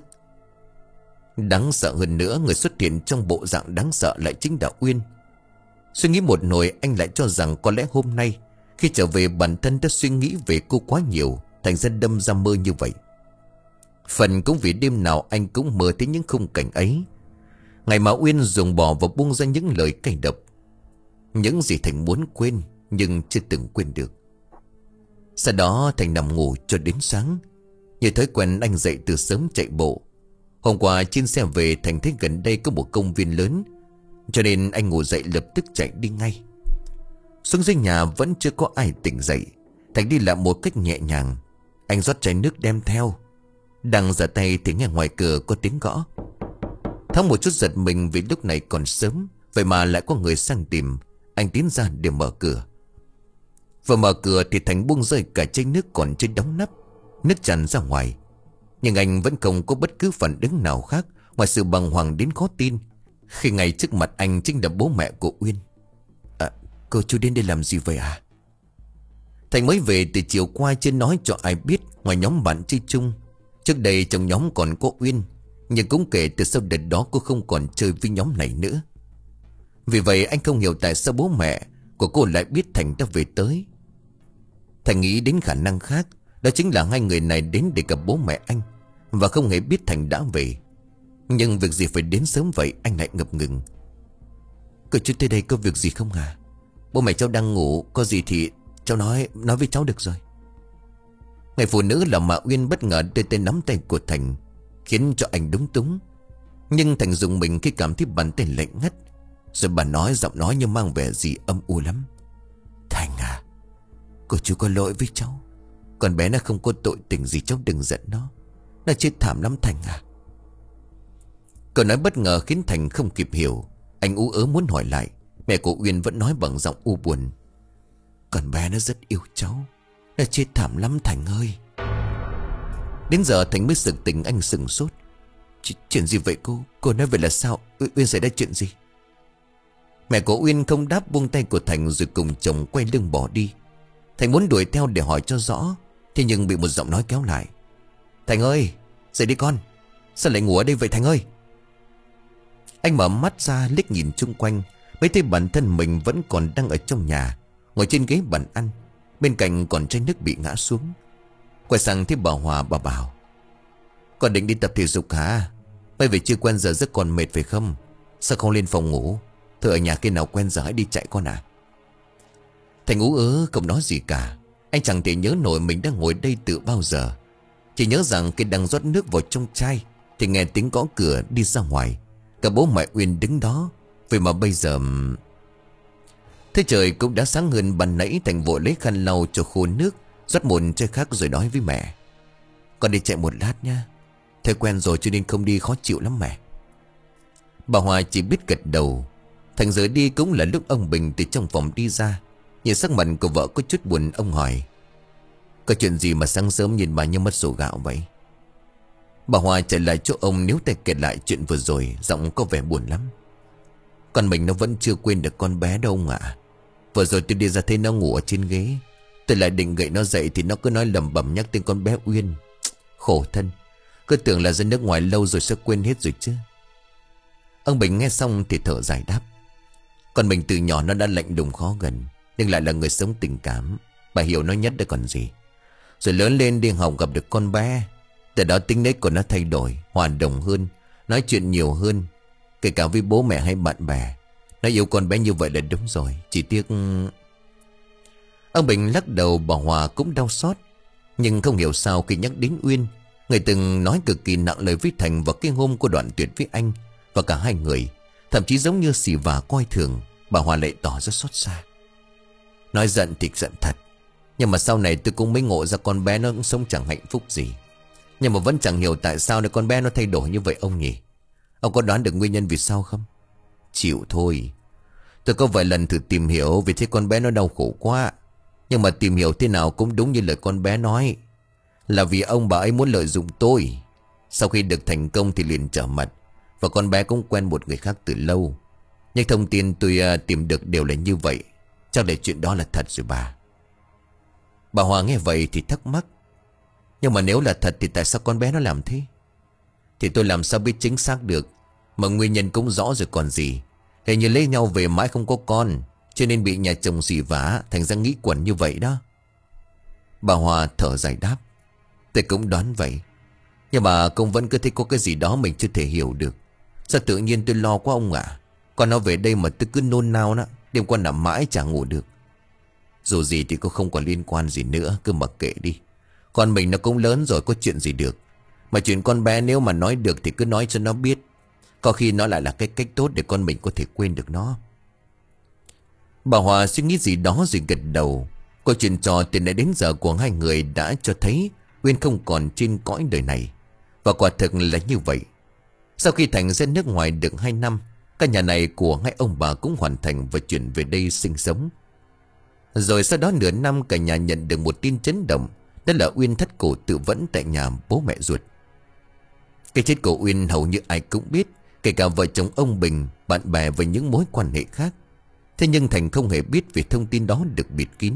Đáng sợ hơn nữa, người xuất hiện trong bộ dạng đáng sợ lại chính là Uyên. Suy nghĩ một hồi, anh lại cho rằng có lẽ hôm nay khi trở về bản thân đã suy nghĩ về cô quá nhiều, thành ra đâm ra mơ như vậy. Phần cũng vì đêm nào anh cũng mơ thấy những khung cảnh ấy. Ngày mà Uyên dùng bỏ và buông ra những lời cay độc, những gì Thành muốn quên nhưng chưa từng quên được. Sau đó Thành nằm ngủ cho đến sáng. Như thói quen anh dậy từ sớm chạy bộ. Hôm qua trên xe về Thành thấy gần đây có một công viên lớn, cho nên anh ngủ dậy lập tức chạy đi ngay. Xuống dưới nhà vẫn chưa có ai tỉnh dậy. Thành đi lại một cách nhẹ nhàng. Anh rót chai nước đem theo. Đang giở tay thì nghe ngoài cửa có tiếng gõ. Thắng một chút giật mình vì lúc này còn sớm, vậy mà lại có người sang tìm. Anh tiến ra để mở cửa. Vừa mở cửa thì Thành buông rơi cả chai nước còn chưa đóng nắp. Nước tràn ra ngoài. Nhưng anh vẫn không có bất cứ phản ứng nào khác ngoài sự bàng hoàng đến khó tin, khi ngay trước mặt anh chính là bố mẹ của Uyên. À, cô chú đến đây làm gì vậy à? Thành mới về từ chiều qua, chưa nói cho ai biết ngoài nhóm bạn chơi chung. Trước đây trong nhóm còn có Uyên, nhưng cũng kể từ sau đợt đó cô không còn chơi với nhóm này nữa. Vì vậy anh không hiểu tại sao bố mẹ của cô lại biết Thành đã về tới. Thành nghĩ đến khả năng khác, đó chính là hai người này đến để gặp bố mẹ anh và không hề biết Thành đã về. Nhưng việc gì phải đến sớm vậy, anh lại ngập ngừng. Cô chú tới đây có việc gì không hả? Bố mẹ cháu đang ngủ, có gì thì cháu nói nói với cháu được rồi. Người phụ nữ là Mạ Uyên bất ngờ đưa tay nắm tay của Thành, khiến cho anh đúng túng. Nhưng Thành dùng mình khi cảm thấy bàn tay lạnh ngắt. Rồi bà nói, giọng nói như mang vẻ gì âm u lắm. Thành à, Cô chú có lỗi với cháu. Con bé nó không có tội tình gì, cháu đừng giận nó. Nó chết thảm lắm Thành à. Câu nói bất ngờ khiến Thành không kịp hiểu. Anh ú ớ muốn hỏi lại. Mẹ của Uyên vẫn nói bằng giọng u buồn. Con bé nó rất yêu cháu. Nó chết thảm lắm Thành ơi. Đến giờ Thành mới sực tỉnh. Anh sừng sốt. Ch Chuyện gì vậy cô? Cô nói vậy là sao? Uyên xảy ra chuyện gì? Mẹ của Uyên không đáp, buông tay của Thành rồi cùng chồng quay lưng bỏ đi. Thành muốn đuổi theo để hỏi cho rõ, thế nhưng bị một giọng nói kéo lại. Thành ơi, dậy đi con. Sao lại ngủ ở đây vậy Thành ơi? Anh mở mắt ra liếc nhìn chung quanh, mới thấy bản thân mình vẫn còn đang ở trong nhà, ngồi trên ghế bàn ăn. Bên cạnh còn chai nước bị ngã xuống. Quay sang thấy bà Hòa, bà bảo: Con định đi tập thể dục hả? Bây về chưa quen giờ rất còn mệt phải không? Sao không lên phòng ngủ? Thôi ở nhà khi nào quen giờ hãy đi chạy con à. Thành ú ớ không nói gì cả. Anh chẳng thể nhớ nổi mình đang ngồi đây từ bao giờ. Chỉ nhớ rằng khi đang rót nước vào trong chai thì nghe tiếng gõ cửa đi ra ngoài. Cả bố mẹ Uyên đứng đó. Vậy mà bây giờ... Thế trời cũng đã sáng hơn ban nãy. Thành vội lấy khăn lau cho khô nước, rót một chai khác rồi nói với mẹ: Con đi chạy một lát nha. Thấy quen rồi cho nên không đi khó chịu lắm mẹ. Bà Hòa chỉ biết gật đầu. Thành rời đi cũng là lúc ông Bình từ trong phòng đi ra. Nhìn sắc mặt của vợ có chút buồn, ông hỏi: Có chuyện gì mà sáng sớm nhìn bà như mất sổ gạo vậy? Bà Hòa trở lại chỗ ông, níu tay kể lại chuyện vừa rồi, giọng có vẻ buồn lắm. Con mình nó vẫn chưa quên được con bé đâu ông ạ. Vừa rồi tôi đi ra thấy nó ngủ ở trên ghế. Tôi lại định gậy nó dậy thì nó cứ nói lẩm bẩm nhắc tên con bé Uyên. Khổ thân. Cứ tưởng là dân nước ngoài lâu rồi sẽ quên hết rồi chứ. Ông Bình nghe xong thì thở dài đáp: Con mình từ nhỏ nó đã lạnh lùng khó gần, nhưng lại là người sống tình cảm. Bà hiểu nó nhất đấy còn gì. Rồi lớn lên đi học gặp được con bé. Từ đó tính nết của nó thay đổi, hòa đồng hơn, nói chuyện nhiều hơn, kể cả với bố mẹ hay bạn bè. Nó yêu con bé như vậy là đúng rồi. Chỉ tiếc... Ông Bình lắc đầu. Bà Hòa cũng đau xót. Nhưng không hiểu sao khi nhắc đến Uyên, người từng nói cực kỳ nặng lời với Thành vào cái hôm của đoạn tuyệt với anh, và cả hai người thậm chí giống như xì vả coi thường, bà Hòa lại tỏ ra xót xa. Nói giận thì giận thật. Nhưng mà sau này tôi cũng mới ngộ ra con bé nó cũng sống chẳng hạnh phúc gì. Nhưng mà vẫn chẳng hiểu tại sao để con bé nó thay đổi như vậy ông nhỉ. Ông có đoán được nguyên nhân vì sao không? Chịu thôi. Tôi có vài lần thử tìm hiểu, vì thấy con bé nó đau khổ quá. Nhưng mà tìm hiểu thế nào cũng đúng như lời con bé nói, là vì ông bà ấy muốn lợi dụng tôi. Sau khi được thành công thì liền trở mặt. Và con bé cũng quen một người khác từ lâu. Nhưng thông tin tôi uh, tìm được đều là như vậy. Chắc là chuyện đó là thật rồi bà. Bà Hòa nghe vậy thì thắc mắc: Nhưng mà nếu là thật thì tại sao con bé nó làm thế? Thì tôi làm sao biết chính xác được. Mà nguyên nhân cũng rõ rồi còn gì. Hình như lấy nhau về mãi không có con, cho nên bị nhà chồng xỉ vả, thành ra nghĩ quẩn như vậy đó. Bà Hòa thở dài đáp: Tôi cũng đoán vậy. Nhưng mà cũng vẫn cứ thấy có cái gì đó mình chưa thể hiểu được. Sao tự nhiên tôi lo quá ông ạ. à? Con nó về đây mà tôi cứ nôn nao đó. Đêm qua nằm mãi chả ngủ được. Dù gì thì cũng không còn liên quan gì nữa, cứ mặc kệ đi. Con mình nó cũng lớn rồi, có chuyện gì được. Mà chuyện con bé nếu mà nói được thì cứ nói cho nó biết. Có khi nó lại là cái cách tốt để con mình có thể quên được nó. Bà Hòa suy nghĩ gì đó rồi gật đầu. Câu chuyện trò từ nãy đến giờ của hai người đã cho thấy Uyên không còn trên cõi đời này. Và quả thực là như vậy. Sau khi Thành ra nước ngoài được hai năm, căn nhà này của hai ông bà cũng hoàn thành và chuyển về đây sinh sống. Rồi sau đó nửa năm cả nhà nhận được một tin chấn động. Đó là Uyên thắt cổ tự vẫn tại nhà bố mẹ ruột. Cái chết của Uyên hầu như ai cũng biết, kể cả vợ chồng ông Bình, bạn bè và những mối quan hệ khác. Thế nhưng Thành không hề biết về thông tin đó được bịt kín.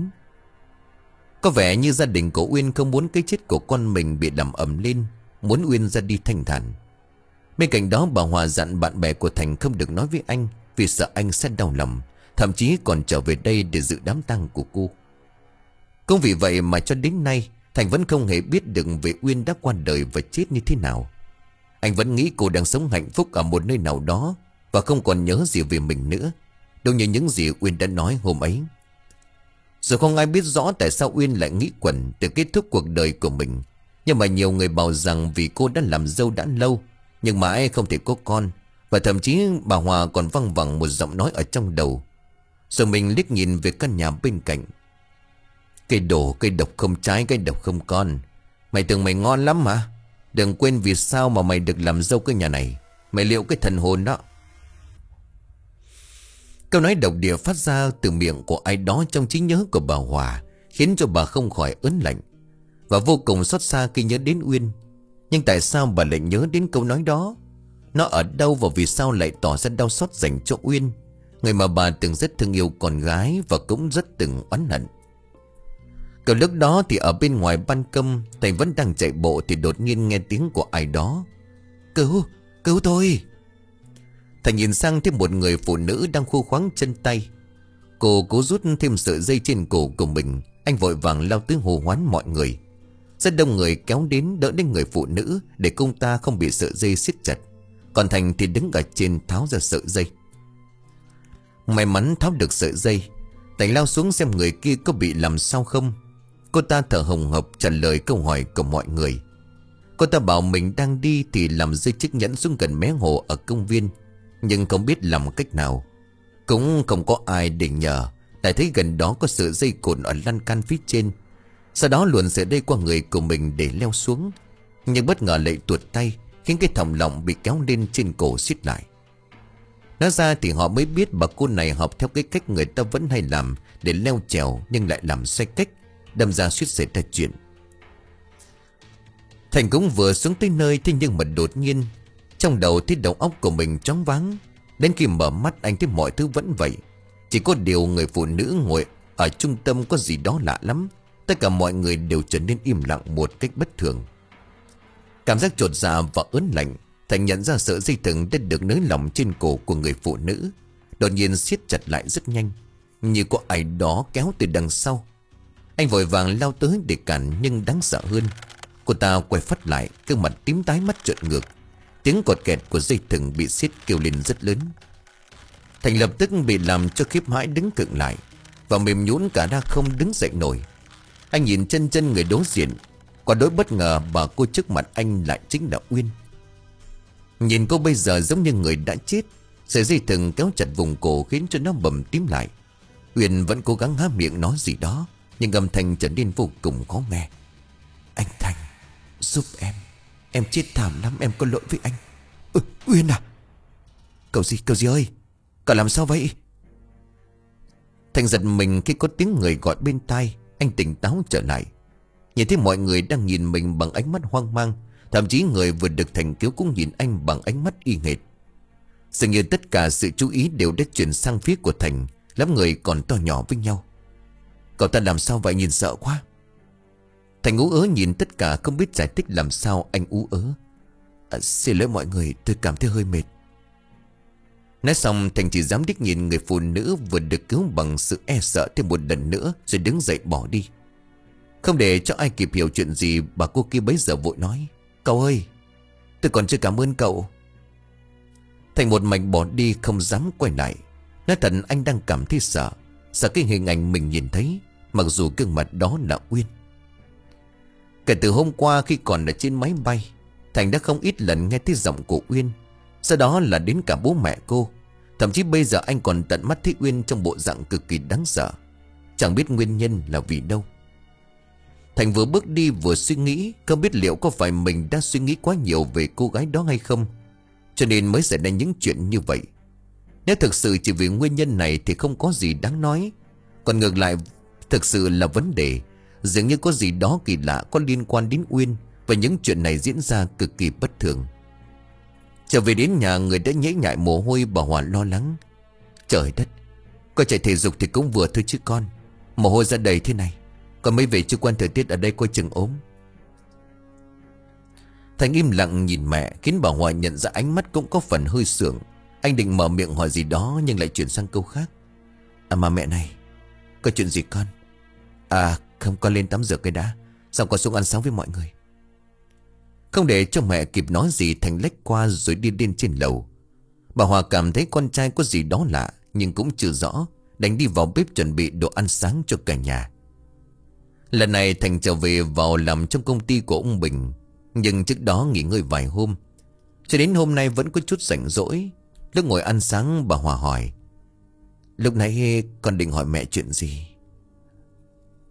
Có vẻ như gia đình của Uyên không muốn cái chết của con mình bị làm ầm lên, muốn Uyên ra đi thanh thản. Bên cạnh đó bà Hòa dặn bạn bè của Thành không được nói với anh, vì sợ anh sẽ đau lòng, thậm chí còn trở về đây để dự đám tang của cô. Cũng vì vậy mà cho đến nay Thành vẫn không hề biết được về Uyên đã qua đời và chết như thế nào. Anh vẫn nghĩ cô đang sống hạnh phúc ở một nơi nào đó và không còn nhớ gì về mình nữa, đúng như những gì Uyên đã nói hôm ấy. Rồi không ai biết rõ tại sao Uyên lại nghĩ quẩn để kết thúc cuộc đời của mình. Nhưng mà nhiều người bảo rằng vì cô đã làm dâu đã lâu nhưng mãi không thể có con. Và thậm chí bà Hòa còn văng vẳng một giọng nói ở trong đầu. Rồi mình liếc nhìn về căn nhà bên cạnh. Cây đổ, cây độc không trái, cây độc không con. Mày tưởng mày ngon lắm mà. Đừng quên vì sao mà mày được làm dâu cái nhà này. Mày liệu cái thần hồn đó. Câu nói độc địa phát ra từ miệng của ai đó trong trí nhớ của bà Hòa khiến cho bà không khỏi ớn lạnh và vô cùng xót xa khi nhớ đến Uyên. Nhưng tại sao bà lại nhớ đến câu nói đó? Nó ở đâu và vì sao lại tỏ ra đau xót dành cho Uyên, người mà bà từng rất thương yêu con gái và cũng rất từng oán hận? Cậu lúc đó thì ở bên ngoài ban công, Thành vẫn đang chạy bộ thì đột nhiên nghe tiếng của ai đó. Cứu, cứu tôi. Thành nhìn sang thêm một người phụ nữ đang khu khoáng chân tay. Cô cố rút thêm sợi dây trên cổ của mình. Anh vội vàng lao tới hô hoán mọi người. Rất đông người kéo đến đỡ đến người phụ nữ để cô ta không bị sợi dây siết chặt. Còn Thành thì đứng ở trên tháo ra sợi dây. May mắn tháo được sợi dây, Thành lao xuống xem người kia có bị làm sao không. Cô ta thở hồng hộc trả lời câu hỏi của mọi người. Cô ta bảo mình đang đi thì làm rơi chiếc nhẫn xuống gần mé hồ ở công viên, nhưng không biết làm cách nào. Cũng không có ai để nhờ. Lại thấy gần đó có sợi dây cột ở lan can phía trên. Sau đó luồn sợi dây qua người của mình để leo xuống. Nhưng bất ngờ lại tuột tay, khiến cái thòng lọng bị kéo lên trên cổ siết lại. Nói ra thì họ mới biết bà cô này học theo cái cách người ta vẫn hay làm để leo trèo, nhưng lại làm sai cách, đâm ra suýt xảy ra chuyện. Thành cũng vừa xuống tới nơi, thế nhưng mà đột nhiên trong đầu thấy đầu óc của mình choáng váng. Đến khi mở mắt anh thấy mọi thứ vẫn vậy, chỉ có điều người phụ nữ ngồi ở trung tâm có gì đó lạ lắm. Tất cả mọi người đều trở nên im lặng một cách bất thường. Cảm giác chột dạ và ớn lạnh, Thành nhận ra sợi dây thừng đã được nới lỏng trên cổ của người phụ nữ đột nhiên siết chặt lại rất nhanh, như có ai đó kéo từ đằng sau. Anh vội vàng lao tới để cản, nhưng đáng sợ hơn, cô ta quay phát lại, gương mặt tím tái, mắt trợn ngược. Tiếng cọt kẹt của dây thừng bị siết kêu lên rất lớn. Thành lập tức bị làm cho khiếp hãi đứng khựng lại và mềm nhũn cả ra không đứng dậy nổi. Anh nhìn chân chân người đối diện. Quả đối bất ngờ bà cô trước mặt anh lại chính là Uyên. Nhìn cô bây giờ giống như người đã chết. Sợi dây thừng kéo chặt vùng cổ khiến cho nó bầm tím lại. Uyên vẫn cố gắng há miệng nói gì đó, nhưng âm thanh trở nên vô cùng khó nghe. Anh Thành, giúp em. Em chết thảm lắm, em có lỗi với anh. Ừ, Uyên à. Cậu gì, cậu gì ơi, cậu làm sao vậy? Thành giật mình khi có tiếng người gọi bên tai. Anh tỉnh táo trở lại, nhìn thấy mọi người đang nhìn mình bằng ánh mắt hoang mang. Thậm chí người vừa được Thành cứu cũng nhìn anh bằng ánh mắt y hệt. Dường như tất cả sự chú ý đều đã chuyển sang phía của Thành. Lắm người còn to nhỏ với nhau. Cậu ta làm sao vậy, nhìn sợ quá. Thành ú ớ nhìn tất cả không biết giải thích làm sao. Anh ú ớ à, xin lỗi mọi người, tôi cảm thấy hơi mệt. Nói xong Thành chỉ dám đích nhìn người phụ nữ vừa được cứu bằng sự e sợ thêm một lần nữa, rồi đứng dậy bỏ đi. Không để cho ai kịp hiểu chuyện gì, bà cô kia bấy giờ vội nói. Cậu ơi, tôi còn chưa cảm ơn cậu. Thành một mạch bỏ đi, không dám quay lại. Nói thật anh đang cảm thấy sợ. Sợ cái hình ảnh mình nhìn thấy, mặc dù gương mặt đó là Uyên. Kể từ hôm qua khi còn ở trên máy bay, Thành đã không ít lần nghe thấy giọng của Uyên. Sau đó là đến cả bố mẹ cô. Thậm chí bây giờ anh còn tận mắt thấy Uyên trong bộ dạng cực kỳ đáng sợ. Chẳng biết nguyên nhân là vì đâu. Thành vừa bước đi vừa suy nghĩ, không biết liệu có phải mình đã suy nghĩ quá nhiều về cô gái đó hay không, cho nên mới xảy ra những chuyện như vậy. Nếu thực sự chỉ vì nguyên nhân này thì không có gì đáng nói. Còn ngược lại, thực sự là vấn đề. Dường như có gì đó kỳ lạ có liên quan đến Uyên, và những chuyện này diễn ra cực kỳ bất thường. Trở về đến nhà, người đã nhễ nhại mồ hôi. Bà Hòa lo lắng. Trời đất, con chạy thể dục thì cũng vừa thôi chứ con. Mồ hôi ra đầy thế này, còn mới về chưa quen thời tiết ở đây coi chừng ốm. Thành im lặng nhìn mẹ, khiến bà Hòa nhận ra ánh mắt cũng có phần hơi sượng. Anh định mở miệng hỏi gì đó nhưng lại chuyển sang câu khác. À mà mẹ này, có chuyện gì con? À không, con lên tắm rửa cái đã, xong con xuống ăn sáng với mọi người. Không để cho mẹ kịp nói gì, Thành lách qua rồi đi lên trên lầu. Bà Hòa cảm thấy con trai có gì đó lạ, nhưng cũng chưa rõ, đành đi vào bếp chuẩn bị đồ ăn sáng cho cả nhà. Lần này Thành trở về vào làm trong công ty của ông Bình, nhưng trước đó nghỉ ngơi vài hôm, cho đến hôm nay vẫn có chút rảnh rỗi. Lúc ngồi ăn sáng, bà Hòa hỏi. Lúc nãy con định hỏi mẹ chuyện gì?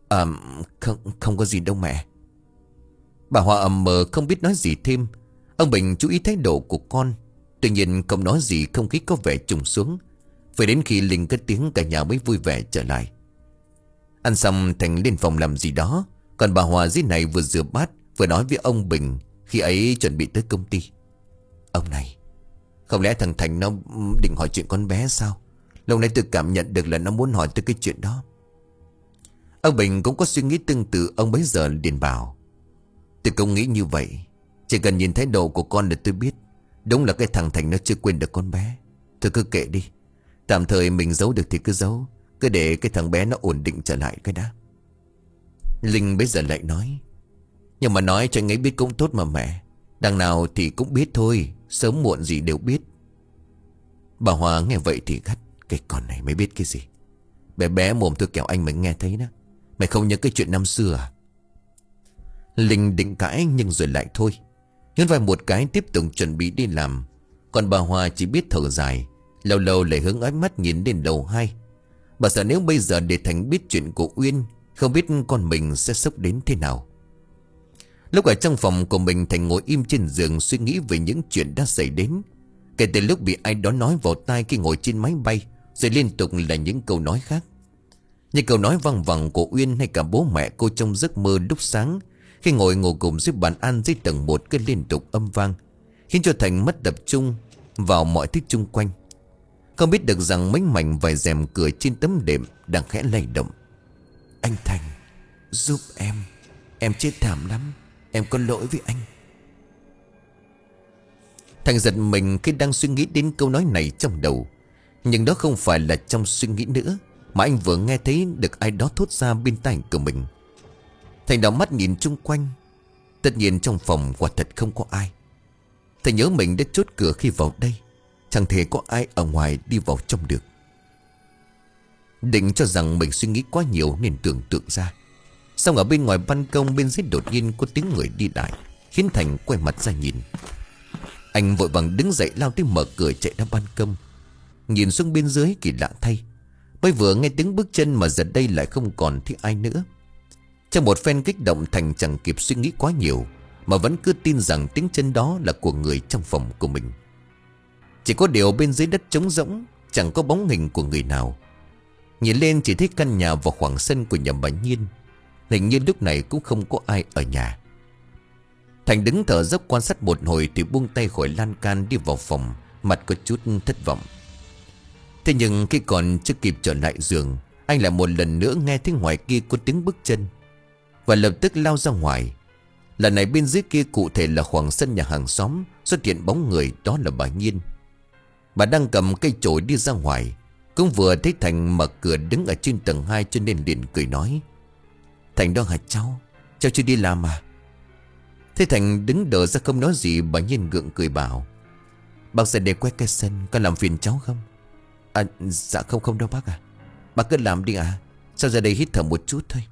À, không, không có gì đâu mẹ. Bà Hòa ầm mờ không biết nói gì thêm. Ông Bình chú ý thái độ của con. Tuy nhiên không nói gì, không khí có vẻ trùng xuống. Phải đến khi Linh cất tiếng cả nhà mới vui vẻ trở lại. Ăn xong Thành lên phòng làm gì đó. Còn bà Hòa dưới này vừa rửa bát vừa nói với ông Bình khi ấy chuẩn bị tới công ty. Ông này, không lẽ thằng Thành nó định hỏi chuyện con bé sao? Lúc nãy tôi cảm nhận được là nó muốn hỏi tới cái chuyện đó. Ông Bình cũng có suy nghĩ tương tự. Ông bấy giờ liền bảo: Tôi cũng nghĩ như vậy. Chỉ cần nhìn thái độ của con là tôi biết đúng là cái thằng Thành nó chưa quên được con bé. Thôi cứ kệ đi. Tạm thời mình giấu được thì cứ giấu. Cứ để cái thằng bé nó ổn định trở lại cái đã. Linh bấy giờ lại nói: Nhưng mà nói cho anh ấy biết cũng tốt mà mẹ. Đằng nào thì cũng biết thôi. Sớm muộn gì đều biết. Bà Hòa nghe vậy thì gắt: Cái con này mới biết cái gì? Bé bé mồm tôi kẻo anh mình nghe thấy đó. Mày không nhớ cái chuyện năm xưa à? Linh định cãi nhưng rồi lại thôi. Nhún vai một cái tiếp tục chuẩn bị đi làm. Còn bà Hòa chỉ biết thở dài. Lâu lâu lại hướng ánh mắt nhìn lên đầu hai. Bà sợ nếu bây giờ để Thành biết chuyện của Uyên, không biết con mình sẽ sốc đến thế nào. Lúc ở trong phòng của mình, Thành ngồi im trên giường suy nghĩ về những chuyện đã xảy đến. Kể từ lúc bị ai đó nói vào tai khi ngồi trên máy bay, rồi liên tục là những câu nói khác. Những câu nói văng vẳng của Uyên hay cả bố mẹ cô trong giấc mơ lúc sáng, khi ngồi ngủ cùng dưới bàn ăn dưới tầng một cứ liên tục âm vang, khiến cho Thành mất tập trung vào mọi thứ chung quanh. Không biết được rằng mấy mảnh vài rèm cửa trên tấm đệm đang khẽ lay động. Anh Thành, giúp em. Em chết thảm lắm. Em có lỗi với anh. Thành giật mình khi đang suy nghĩ đến câu nói này trong đầu. Nhưng đó không phải là trong suy nghĩ nữa, mà anh vừa nghe thấy được ai đó thốt ra bên tai của mình. Thành đảo mắt nhìn chung quanh. Tất nhiên trong phòng quả thật không có ai. Thành nhớ mình đã chốt cửa khi vào đây. Chẳng thể có ai ở ngoài đi vào trong được. Định cho rằng mình suy nghĩ quá nhiều nên tưởng tượng ra. Xong ở bên ngoài ban công bên dưới đột nhiên có tiếng người đi lại, khiến Thành quay mặt ra nhìn. Anh vội vàng đứng dậy lao tới mở cửa chạy ra ban công. Nhìn xuống bên dưới kỳ lạ thay, mới vừa nghe tiếng bước chân mà giờ đây lại không còn thấy ai nữa. Trong một phen kích động, Thành chẳng kịp suy nghĩ quá nhiều, mà vẫn cứ tin rằng tiếng chân đó là của người trong phòng của mình. Chỉ có điều bên dưới đất trống rỗng, chẳng có bóng hình của người nào. Nhìn lên chỉ thấy căn nhà và khoảng sân của nhà bà Nhiên. Hình như lúc này cũng không có ai ở nhà. Thành đứng thở dốc quan sát một hồi thì buông tay khỏi lan can đi vào phòng, mặt có chút thất vọng. Thế nhưng khi còn chưa kịp trở lại giường, anh lại một lần nữa nghe thấy ngoài kia có tiếng bước chân, và lập tức lao ra ngoài. Lần này bên dưới kia cụ thể là khoảng sân nhà hàng xóm xuất hiện bóng người, đó là bà Nhiên. Bà đang cầm cây chổi đi ra ngoài, cũng vừa thấy Thành mở cửa đứng ở trên tầng hai cho nên liền cười nói: Thành đó hả cháu? Cháu chưa đi làm à? Thế Thành đứng đờ ra không nói gì. Bà Nhiên gượng cười bảo: Bác sẽ để quét cái sân, có làm phiền cháu không? À dạ không không đâu bác à. Bác cứ làm đi à. Sao ra đây hít thở một chút thôi.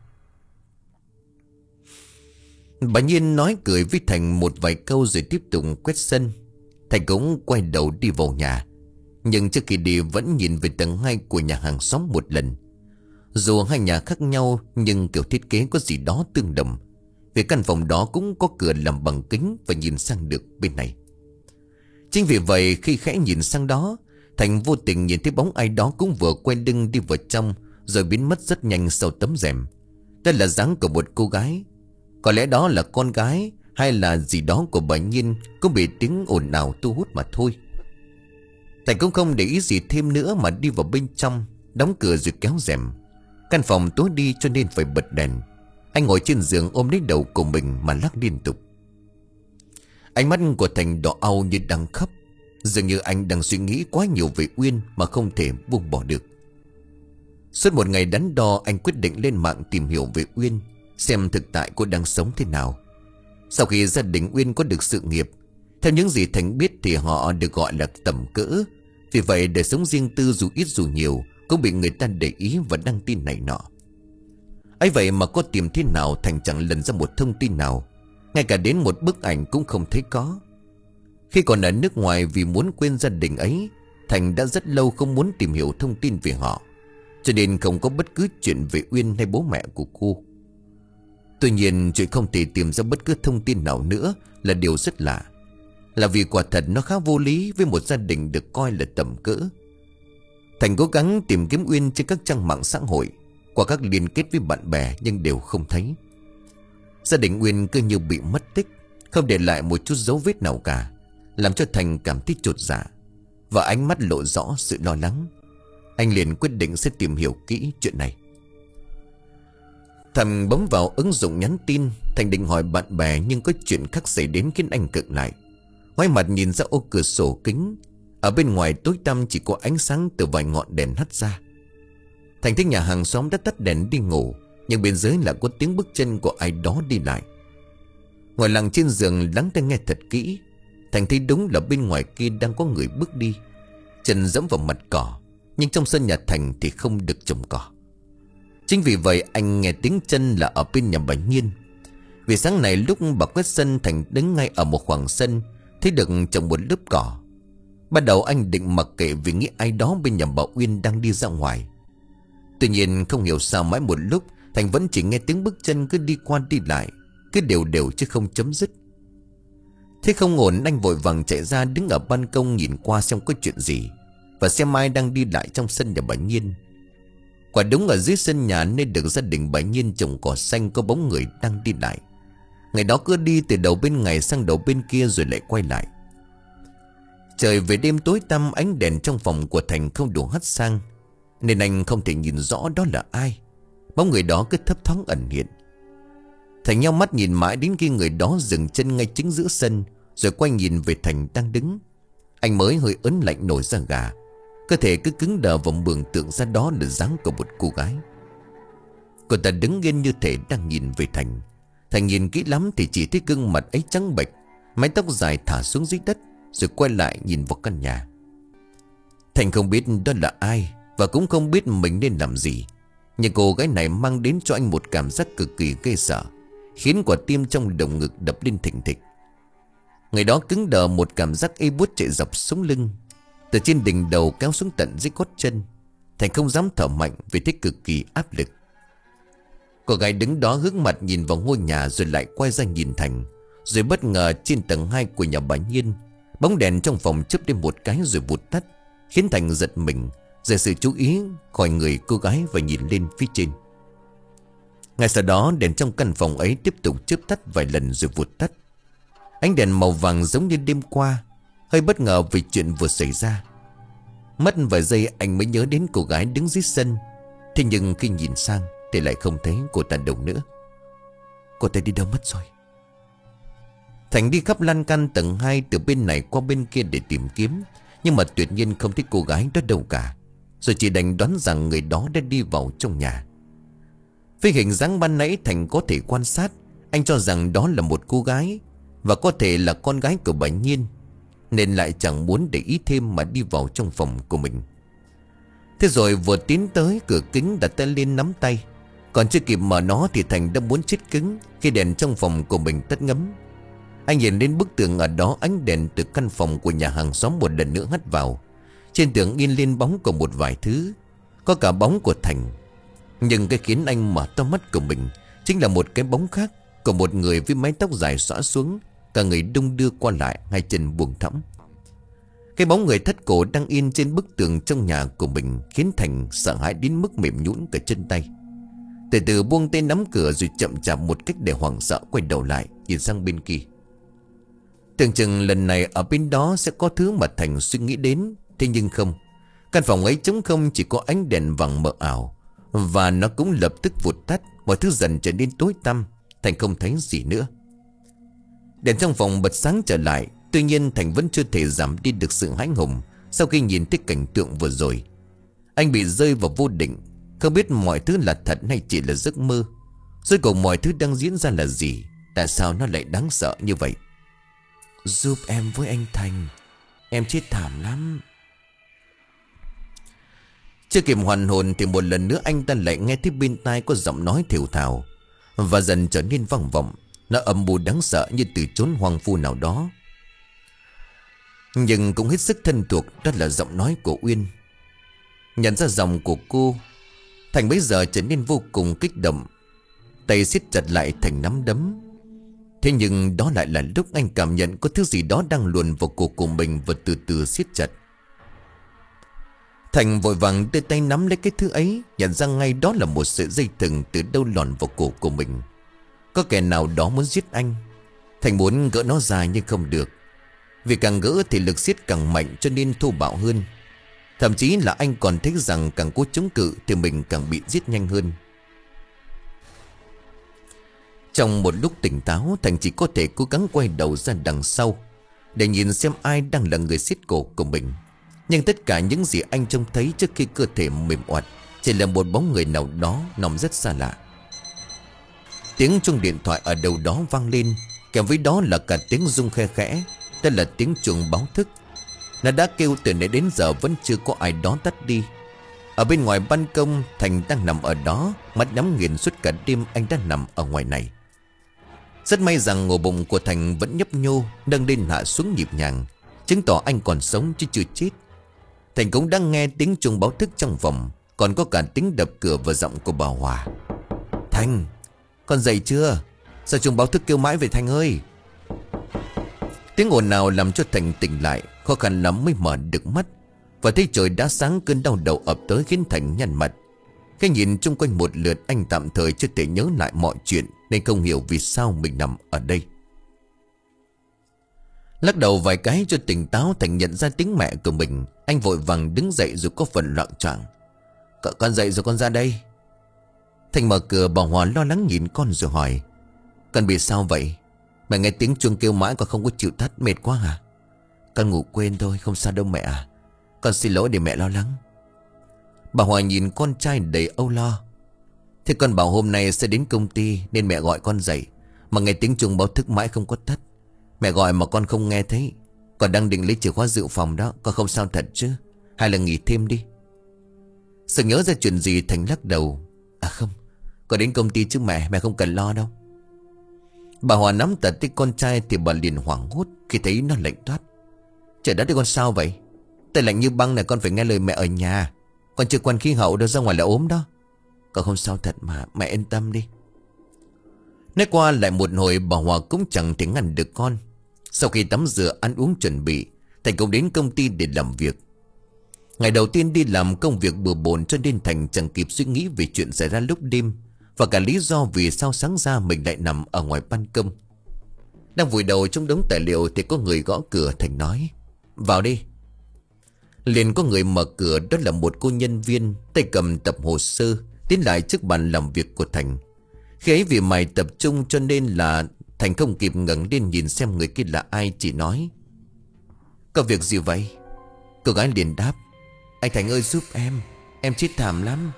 Bà Nhiên nói cười với Thành một vài câu rồi tiếp tục quét sân. Thành cũng quay đầu đi vào nhà. Nhưng trước khi đi vẫn nhìn về tầng hai của nhà hàng xóm một lần. Dù hai nhà khác nhau nhưng kiểu thiết kế có gì đó tương đồng. Vì căn phòng đó cũng có cửa làm bằng kính và nhìn sang được bên này. Chính vì vậy khi khẽ nhìn sang đó, Thành vô tình nhìn thấy bóng ai đó cũng vừa quay lưng đi vào trong, rồi biến mất rất nhanh sau tấm rèm. Đây là dáng của một cô gái. Có lẽ đó là con gái hay là gì đó của bà Nhiên, cũng bị tiếng ồn ào thu hút mà thôi. Thành cũng không để ý gì thêm nữa mà đi vào bên trong, đóng cửa rồi kéo rèm. Căn phòng tối đi cho nên phải bật đèn. Anh ngồi trên giường ôm lấy đầu của mình mà lắc liên tục. Ánh mắt của Thành đỏ au như đang khóc. Dường như anh đang suy nghĩ quá nhiều về Uyên mà không thể buông bỏ được. Suốt một ngày đắn đo, anh quyết định lên mạng tìm hiểu về Uyên, xem thực tại cô đang sống thế nào. Sau khi gia đình Uyên có được sự nghiệp, theo những gì Thành biết thì họ được gọi là tầm cỡ. Vì vậy đời sống riêng tư dù ít dù nhiều cũng bị người ta để ý và đăng tin này nọ. ấy vậy mà có tìm thế nào Thành chẳng lần ra một thông tin nào. Ngay cả đến một bức ảnh cũng không thấy có. Khi còn ở nước ngoài, vì muốn quên gia đình ấy, Thành đã rất lâu không muốn tìm hiểu thông tin về họ, cho nên không có bất cứ chuyện về Uyên hay bố mẹ của cô. Tuy nhiên chuyện không thể tìm ra bất cứ thông tin nào nữa là điều rất lạ. Là vì quả thật nó khá vô lý với một gia đình được coi là tầm cỡ. Thành cố gắng tìm kiếm Uyên trên các trang mạng xã hội, qua các liên kết với bạn bè nhưng đều không thấy. Gia đình Uyên cứ như bị mất tích, không để lại một chút dấu vết nào cả, làm cho Thành cảm thấy chột dạ và ánh mắt lộ rõ sự lo lắng. Anh liền quyết định sẽ tìm hiểu kỹ chuyện này. Thành bấm vào ứng dụng nhắn tin. Thành định hỏi bạn bè nhưng có chuyện khác xảy đến khiến anh cự lại. Ngoái mặt nhìn ra ô cửa sổ kính, ở bên ngoài tối tăm chỉ có ánh sáng từ vài ngọn đèn hắt ra. Thành thấy nhà hàng xóm đã tắt đèn đi ngủ, nhưng bên dưới là có tiếng bước chân của ai đó đi lại. Ngồi lặng trên giường lắng tai nghe thật kỹ, Thành thấy đúng là bên ngoài kia đang có người bước đi, chân dẫm vào mặt cỏ. Nhưng trong sân nhà Thành thì không được trồng cỏ. Chính vì vậy anh nghe tiếng chân là ở bên nhà bà Nhiên. Vì sáng này lúc bà quét sân, Thành đứng ngay ở một khoảng sân, thấy được trồng một lớp cỏ. Ban đầu anh định mặc kệ vì nghĩ ai đó bên nhà bà Uyên đang đi ra ngoài. Tuy nhiên không hiểu sao mãi một lúc Thành vẫn chỉ nghe tiếng bước chân cứ đi qua đi lại, cứ đều đều chứ không chấm dứt. Thế không ổn, anh vội vàng chạy ra đứng ở ban công nhìn qua xem có chuyện gì, và xem ai đang đi lại trong sân nhà bà Nhiên. Quả đúng ở dưới sân nhà nơi được gia đình bà Nhiên trồng cỏ xanh có bóng người đang đi lại. Người đó cứ đi từ đầu bên này sang đầu bên kia rồi lại quay lại. Trời về đêm tối tăm, ánh đèn trong phòng của Thành không đủ hắt sang, nên anh không thể nhìn rõ đó là ai. Bóng người đó cứ thấp thoáng ẩn hiện. Thành nheo mắt nhìn mãi đến khi người đó dừng chân ngay chính giữa sân, rồi quay nhìn về Thành đang đứng. Anh mới hơi ớn lạnh nổi da gà. Cơ thể cứ cứng đờ và mường tượng ra đó là dáng của một cô gái. Cô ta đứng yên như thể đang nhìn về Thành. Thành nhìn kỹ lắm thì chỉ thấy gương mặt ấy trắng bệch, mái tóc dài thả xuống dưới đất, rồi quay lại nhìn vào căn nhà. Thành không biết đó là ai, và cũng không biết mình nên làm gì. Nhưng cô gái này mang đến cho anh một cảm giác cực kỳ ghê sợ, khiến quả tim trong lồng ngực đập lên thình thịch. Người đó cứng đờ, một cảm giác ê buốt chạy dọc sống lưng, từ trên đỉnh đầu kéo xuống tận dưới gót chân. Thành không dám thở mạnh vì thấy cực kỳ áp lực. Cô gái đứng đó hướng mặt nhìn vào ngôi nhà rồi lại quay ra nhìn Thành. Rồi bất ngờ trên tầng hai của nhà bà Nhiên, bóng đèn trong phòng chớp lên một cái rồi vụt tắt, khiến Thành giật mình, rời sự chú ý khỏi người cô gái và nhìn lên phía trên. Ngay sau đó đèn trong căn phòng ấy tiếp tục chớp tắt vài lần rồi vụt tắt. Ánh đèn màu vàng giống như đêm qua, hơi bất ngờ vì chuyện vừa xảy ra. Mất vài giây anh mới nhớ đến cô gái đứng dưới sân. Thế nhưng khi nhìn sang thì lại không thấy cô ta đâu nữa. Cô ta đi đâu mất rồi? Thành đi khắp lan can tầng hai, từ bên này qua bên kia để tìm kiếm, nhưng mà tuyệt nhiên không thấy cô gái đó đâu cả. Rồi chỉ đành đoán rằng người đó đã đi vào trong nhà. Với hình dáng ban nãy Thành có thể quan sát, anh cho rằng đó là một cô gái, và có thể là con gái của bà Nhiên, nên lại chẳng muốn để ý thêm mà đi vào trong phòng của mình. Thế rồi vừa tiến tới cửa kính đặt tay lên nắm tay. Còn chưa kịp mở nó thì Thành đã muốn chết cứng khi đèn trong phòng của mình tắt ngấm. Anh nhìn lên bức tường, ở đó ánh đèn từ căn phòng của nhà hàng xóm một lần nữa hắt vào. Trên tường in lên bóng của một vài thứ, có cả bóng của Thành. Nhưng cái khiến anh mở to mắt của mình chính là một cái bóng khác, của một người với mái tóc dài xõa xuống, cả người đung đưa qua lại, hai chân buông thõng. Cái bóng người thất cổ đang in trên bức tường trong nhà của mình khiến Thành sợ hãi đến mức mềm nhũn cả chân tay. Từ từ buông tay nắm cửa rồi chậm chạp một cách để hoảng sợ quay đầu lại nhìn sang bên kia. Tưởng chừng lần này ở bên đó sẽ có thứ mà Thành suy nghĩ đến. Thế nhưng không. Căn phòng ấy trống không, chỉ có ánh đèn vàng mờ ảo, và nó cũng lập tức vụt tắt. Mọi thứ dần trở nên tối tăm. Thành không thấy gì nữa. Đèn trong phòng bật sáng trở lại. Tuy nhiên Thành vẫn chưa thể giảm đi được sự hãi hùng sau khi nhìn thấy cảnh tượng vừa rồi. Anh bị rơi vào vô định, không biết mọi thứ là thật hay chỉ là giấc mơ. Rốt cuộc mọi thứ đang diễn ra là gì? Tại sao nó lại đáng sợ như vậy? Giúp em với anh Thành, em chết thảm lắm. Chưa kịp hoàn hồn thì một lần nữa anh ta lại nghe thấy bên tai có giọng nói thều thào, và dần trở nên vang vọng. Nó âm u đáng sợ như từ chốn hoang vu nào đó, nhưng cũng hết sức thân thuộc. Đó là giọng nói của Uyên. Nhận ra giọng của cô, Thành bấy giờ trở nên vô cùng kích động. Tay siết chặt lại thành nắm đấm. Thế nhưng đó lại là lúc anh cảm nhận có thứ gì đó đang luồn vào cổ của mình và từ từ siết chặt. Thành vội vàng đưa tay nắm lấy cái thứ ấy, nhận ra ngay đó là một sợi dây thừng từ đâu lòn vào cổ của mình. Có kẻ nào đó muốn giết anh. Thành muốn gỡ nó ra nhưng không được. Vì càng gỡ thì lực siết càng mạnh, cho nên thô bạo hơn. Thậm chí là anh còn thấy rằng càng cố chống cự thì mình càng bị giết nhanh hơn. Trong một lúc tỉnh táo, Thành chỉ có thể cố gắng quay đầu ra đằng sau để nhìn xem ai đang là người siết cổ của mình. Nhưng tất cả những gì anh trông thấy trước khi cơ thể mềm oặt chỉ là một bóng người nào đó nằm rất xa lạ. Tiếng chuông điện thoại ở đâu đó vang lên, kèm với đó là cả tiếng rung khe khẽ. Đây là tiếng chuông báo thức. Nó đã kêu từ nãy đến giờ vẫn chưa có ai đó tắt đi. Ở bên ngoài ban công, Thành đang nằm ở đó, mắt nhắm nghiền suốt cả đêm anh đã nằm ở ngoài này. Rất may rằng ngủ bụng của Thành vẫn nhấp nhô, nâng lên hạ xuống nhịp nhàng, chứng tỏ anh còn sống chứ chưa chết. Thành cũng đang nghe tiếng chuông báo thức trong phòng, còn có cả tiếng đập cửa và giọng của bà Hòa. Thành, con dậy chưa? Sao chuông báo thức kêu mãi về Thành ơi? Tiếng ồn nào làm cho Thành tỉnh lại, khó khăn lắm mới mở được mắt. Và thấy trời đã sáng, cơn đau đầu ập tới khiến Thành nhăn mặt. Khi nhìn chung quanh một lượt, anh tạm thời chưa thể nhớ lại mọi chuyện, nên không hiểu vì sao mình nằm ở đây. Lắc đầu vài cái cho tỉnh táo, Thành nhận ra tiếng mẹ của mình. Anh vội vàng đứng dậy rồi có phần loạng choạng. Con dậy rồi, con ra đây. Thành mở cửa, bà Hòa lo lắng nhìn con rồi hỏi. Con bị sao vậy? Mẹ nghe tiếng chuông kêu mãi con không có chịu tắt, mệt quá hả? Con ngủ quên thôi, không sao đâu mẹ à. Con xin lỗi để mẹ lo lắng. Bà Hòa nhìn con trai đầy âu lo. Thế con bảo hôm nay sẽ đến công ty nên mẹ gọi con dậy, mà nghe tiếng chuông báo thức mãi không có tắt. Mẹ gọi mà con không nghe thấy. Con đang định lấy chìa khóa dự phòng đó. Con không sao thật chứ? Hay là nghỉ thêm đi? Sự nhớ ra chuyện gì, Thành lắc đầu. À không, con đến công ty chứ mẹ, mẹ không cần lo đâu. Bà Hòa nắm tật tay con trai thì bà liền hoảng hốt khi thấy nó lạnh toát. Trời đất ơi, con sao vậy? Tay lạnh như băng này, con phải nghe lời mẹ ở nhà. Con chưa quen khí hậu đâu, ra ngoài là ốm đó. Con không sao thật mà, mẹ yên tâm đi. Nói qua lại một hồi, bà Hòa cũng chẳng thể ngăn được con. Sau khi tắm rửa ăn uống chuẩn bị, Thành cũng đến công ty để làm việc. Ngày đầu tiên đi làm, công việc bừa bộn cho nên Thành chẳng kịp suy nghĩ về chuyện xảy ra lúc đêm, và cả lý do vì sao sáng ra mình lại nằm ở ngoài ban công. Đang vùi đầu trong đống tài liệu thì có người gõ cửa. Thành nói vào đi. Liền có người mở cửa, đó là một cô nhân viên, tay cầm tập hồ sơ, tiến lại trước bàn làm việc của Thành. Khi ấy vì mày tập trung cho nên là Thành không kịp ngẩng lên nhìn xem người kia là ai, chỉ nói: Có việc gì vậy? Cô gái liền đáp: Anh Thành ơi, giúp em, em chết thảm lắm.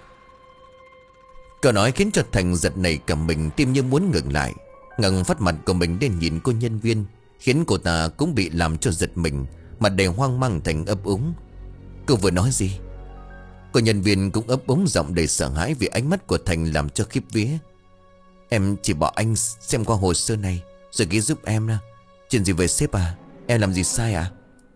Câu nói khiến cho Thành giật nảy cả mình, tim như muốn ngừng lại. Ngẩng phát mặt của mình lên nhìn cô nhân viên, khiến cô ta cũng bị làm cho giật mình, mặt đầy hoang mang. Thành ấp úng: Cô vừa nói gì? Cô nhân viên cũng ấp úng, giọng đầy sợ hãi vì ánh mắt của Thành làm cho khiếp vía. Em chỉ bảo anh xem qua hồ sơ này rồi ghi giúp em nè. Chuyện gì về sếp à? Em làm gì sai à?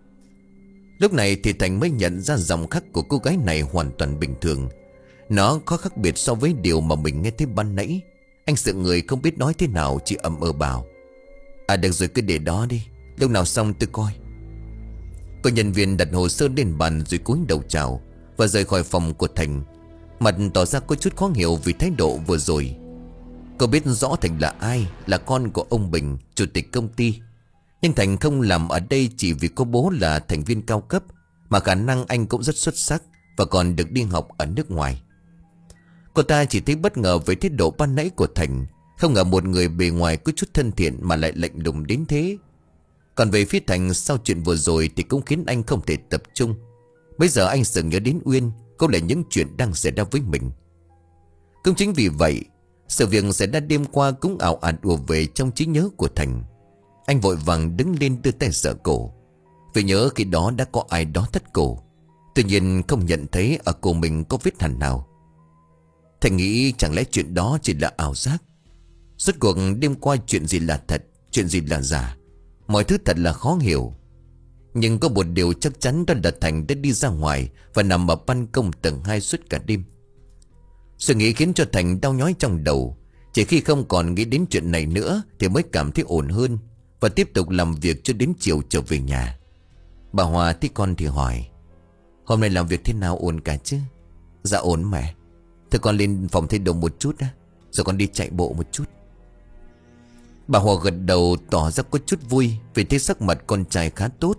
Lúc này thì Thành mới nhận ra giọng khắc của cô gái này hoàn toàn bình thường. Nó có khác biệt so với điều mà mình nghe thấy ban nãy. Anh sợ người không biết nói thế nào, chỉ ậm ờ bảo: À được rồi, cứ để đó đi, lúc nào xong tôi coi. Cô nhân viên đặt hồ sơ lên bàn rồi cúi đầu chào và rời khỏi phòng của Thành, mặt tỏ ra có chút khó hiểu vì thái độ vừa rồi. Cô biết rõ Thành là ai, là con của ông Bình, chủ tịch công ty. Nhưng Thành không làm ở đây chỉ vì có bố là thành viên cao cấp, mà khả năng anh cũng rất xuất sắc và còn được đi học ở nước ngoài. Cô ta chỉ thấy bất ngờ với thái độ ban nãy của Thành. Không ngờ một người bề ngoài có chút thân thiện mà lại lạnh lùng đến thế. Còn về phía Thành, sau chuyện vừa rồi thì cũng khiến anh không thể tập trung. Bây giờ anh sực nhớ đến Uyên, cũng là những chuyện đang xảy ra với mình. Cũng chính vì vậy, sự việc xảy ra đêm qua cũng ảo ạt ùa về trong trí nhớ của Thành. Anh vội vàng đứng lên đưa tay sờ cổ, vì nhớ khi đó đã có ai đó thắt cổ. Tuy nhiên không nhận thấy ở cổ mình có vết hằn nào. Thành nghĩ chẳng lẽ chuyện đó chỉ là ảo giác. Rốt cuộc đêm qua chuyện gì là thật, chuyện gì là giả, mọi thứ thật là khó hiểu. Nhưng có một điều chắc chắn, đó là Thành đã đi ra ngoài và nằm ở ban công tầng hai suốt cả đêm. Suy nghĩ khiến cho Thành đau nhói trong đầu. Chỉ khi không còn nghĩ đến chuyện này nữa thì mới cảm thấy ổn hơn, và tiếp tục làm việc cho đến chiều trở về nhà. Bà Hòa thấy con thì hỏi: Hôm nay làm việc thế nào, ổn cả chứ? Dạ ổn mẹ. Thôi con lên phòng thay đồ một chút á, rồi con đi chạy bộ một chút. Bà Hòa gật đầu tỏ ra có chút vui vì thấy sắc mặt con trai khá tốt.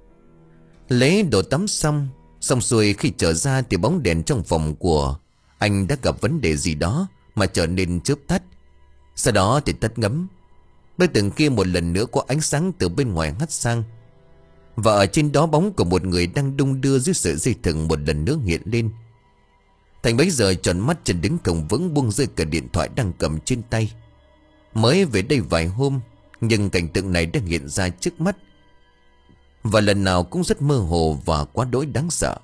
Lấy đồ tắm xong, xong xuôi khi trở ra thì bóng đèn trong phòng của anh đã gặp vấn đề gì đó mà trở nên chớp tắt. Sau đó thì tắt ngấm. Bức tường kia một lần nữa có ánh sáng từ bên ngoài hắt sang, và ở trên đó bóng của một người đang đung đưa dưới sợi dây thừng một lần nữa hiện lên. Thành bấy giờ tròn mắt chân đứng cổng vững, buông rơi cả điện thoại đang cầm trên tay. Mới về đây vài hôm, nhưng cảnh tượng này đang hiện ra trước mắt, và lần nào cũng rất mơ hồ và quá đỗi đáng sợ.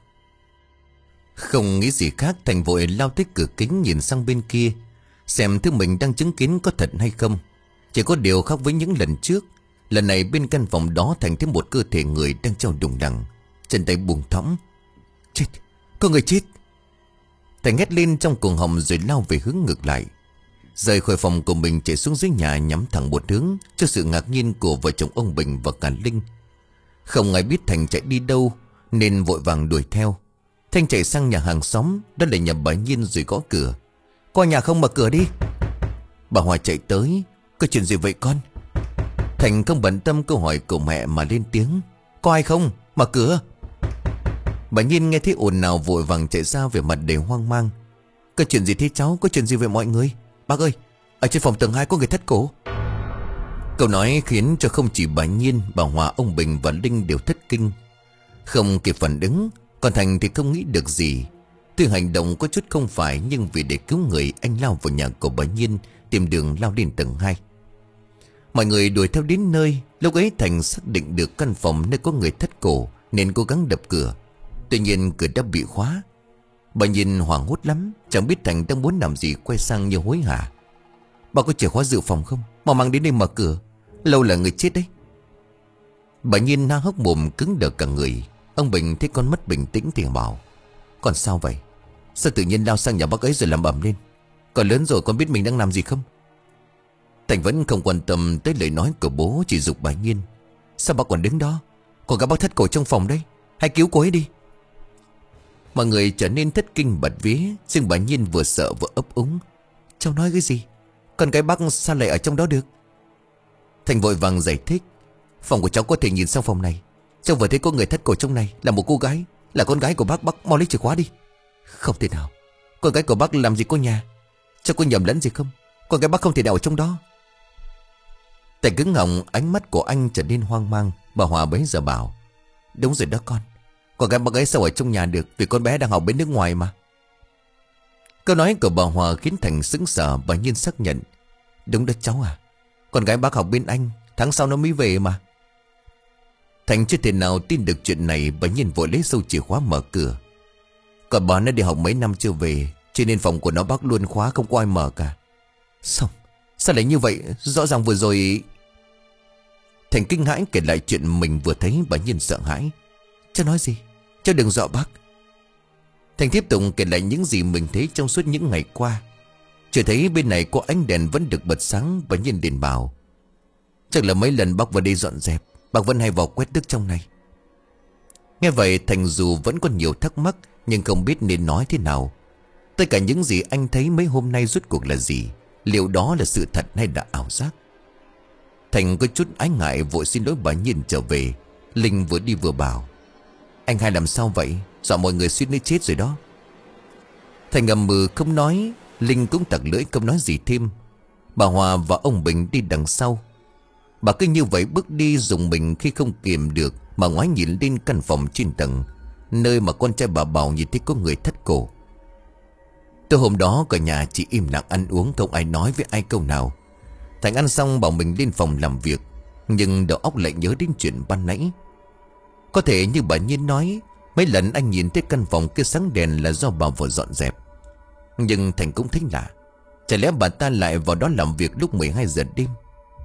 Không nghĩ gì khác, Thành vội lao tới cửa kính nhìn sang bên kia, xem thứ mình đang chứng kiến có thật hay không. Chỉ có điều khác với những lần trước, lần này bên căn phòng đó Thành thấy một cơ thể người đang treo đùng đằng, chân tay buông thõng. Chết, có người chết! Thành hét lên trong cuồng họng rồi lao về hướng ngược lại, rời khỏi phòng của mình chạy xuống dưới nhà, nhắm thẳng một hướng, cho sự ngạc nhiên của vợ chồng ông Bình và cả Linh. Không ai biết Thành chạy đi đâu nên vội vàng đuổi theo. Thành chạy sang nhà hàng xóm, đó là nhà bà Nhiên, rồi gõ cửa. Có nhà không, mở cửa đi. Bà Hòa chạy tới. Có chuyện gì vậy con? Thành không bận tâm câu hỏi của mẹ mà lên tiếng. Có ai không? Mở cửa. Bà Nhiên nghe thấy ồn nào vội vàng chạy ra, về mặt đầy hoang mang. Có chuyện gì thế cháu? Có chuyện gì vậy mọi người? Bác ơi, ở trên phòng tầng hai có người thất cổ. Câu nói khiến cho không chỉ bà Nhiên, bà Hòa, ông Bình và Linh đều thất kinh. Không kịp phản ứng, còn Thành thì không nghĩ được gì. Tuy hành động có chút không phải, nhưng vì để cứu người, anh lao vào nhà của bà Nhiên, tìm đường lao lên tầng hai. Mọi người đuổi theo đến nơi. Lúc ấy Thành xác định được căn phòng nơi có người thất cổ nên cố gắng đập cửa. Tuy nhiên cửa đã bị khóa. Bà Nhiên hoảng hốt lắm, chẳng biết Thành đang muốn làm gì, quay sang như hối hả. Bà có chìa khóa dự phòng không? Mà mang đến đây mở cửa. Lâu là người chết đấy. Bà Nhiên há hốc mồm cứng đờ cả người. Ông Bình thấy con mất bình tĩnh thì bảo: Con sao vậy? Sao tự nhiên lao sang nhà bác ấy rồi làm ầm lên? Con lớn rồi, con biết mình đang làm gì không? Thành vẫn không quan tâm tới lời nói của bố, chỉ giục bà Nhiên: Sao bác còn đứng đó? Còn các bác thất cổ trong phòng đấy, hãy cứu cô ấy đi. Mọi người trở nên thất kinh bật vía, riêng bà Nhiên vừa sợ vừa ấp úng: Cháu nói cái gì? Con gái bác sao lại ở trong đó được? Thành vội vàng giải thích: Phòng của cháu có thể nhìn sang phòng này. Cháu vừa thấy có người thất cổ trong này, là một cô gái, là con gái của bác. Bác mau lấy chìa khóa đi. Không thể nào, con gái của bác làm gì có nhà? Cháu có nhầm lẫn gì không? Con gái bác không thể nào ở trong đó. Thành cứng họng, ánh mắt của anh trở nên hoang mang. Bà Hòa bấy giờ bảo: Đúng rồi đó con, con gái bác ấy sao ở trong nhà được, vì con bé đang học bên nước ngoài mà. Câu nói của bà Hòa khiến Thành sững sờ. Bà Nhiên xác nhận: Đúng đó cháu à, con gái bác học bên Anh, tháng sau nó mới về mà. Thành chưa thể nào tin được chuyện này. Bà Nhiên vội lấy sâu chìa khóa mở cửa. Còn bà nó đi học mấy năm chưa về, cho nên phòng của nó bác luôn khóa, không có ai mở cả. Sao? Sao lại như vậy? Rõ ràng vừa rồi... Thành kinh hãi kể lại chuyện mình vừa thấy. Bà Nhiên sợ hãi: Cháu nói gì? Cháu đừng dọa bác. Thành tiếp tục kể lại những gì mình thấy trong suốt những ngày qua. Chỉ thấy bên này có ánh đèn vẫn được bật sáng. Bà Nhiên liền bảo: Chắc là mấy lần bác vào đây dọn dẹp, bác vẫn hay vào quét nước trong này. Nghe vậy Thành dù vẫn còn nhiều thắc mắc, nhưng không biết nên nói thế nào. Tất cả những gì anh thấy mấy hôm nay rốt cuộc là gì? Liệu đó là sự thật hay là ảo giác? Thành có chút ái ngại vội xin lỗi bà Nhiên trở về. Linh vừa đi vừa bảo: Anh hai làm sao vậy? Sợ mọi người suýt nữa chết rồi đó. Thành ngầm mừ không nói. Linh cũng tặc lưỡi không nói gì thêm. Bà Hòa và ông Bình đi đằng sau. Bà cứ như vậy bước đi dùng mình khi không kiềm được mà ngoái nhìn lên căn phòng trên tầng, nơi mà con trai bà Bảo nhìn thấy có người thất cổ. Từ hôm đó cả nhà chỉ im lặng ăn uống, không ai nói với ai câu nào. Thành ăn xong bảo mình lên phòng làm việc, nhưng đầu óc lại nhớ đến chuyện ban nãy. Có thể như bà Nhiên nói, mấy lần anh nhìn thấy căn phòng kia sáng đèn là do bà vừa dọn dẹp. Nhưng Thành cũng thấy lạ, chả lẽ bà ta lại vào đó làm việc lúc mười hai giờ đêm?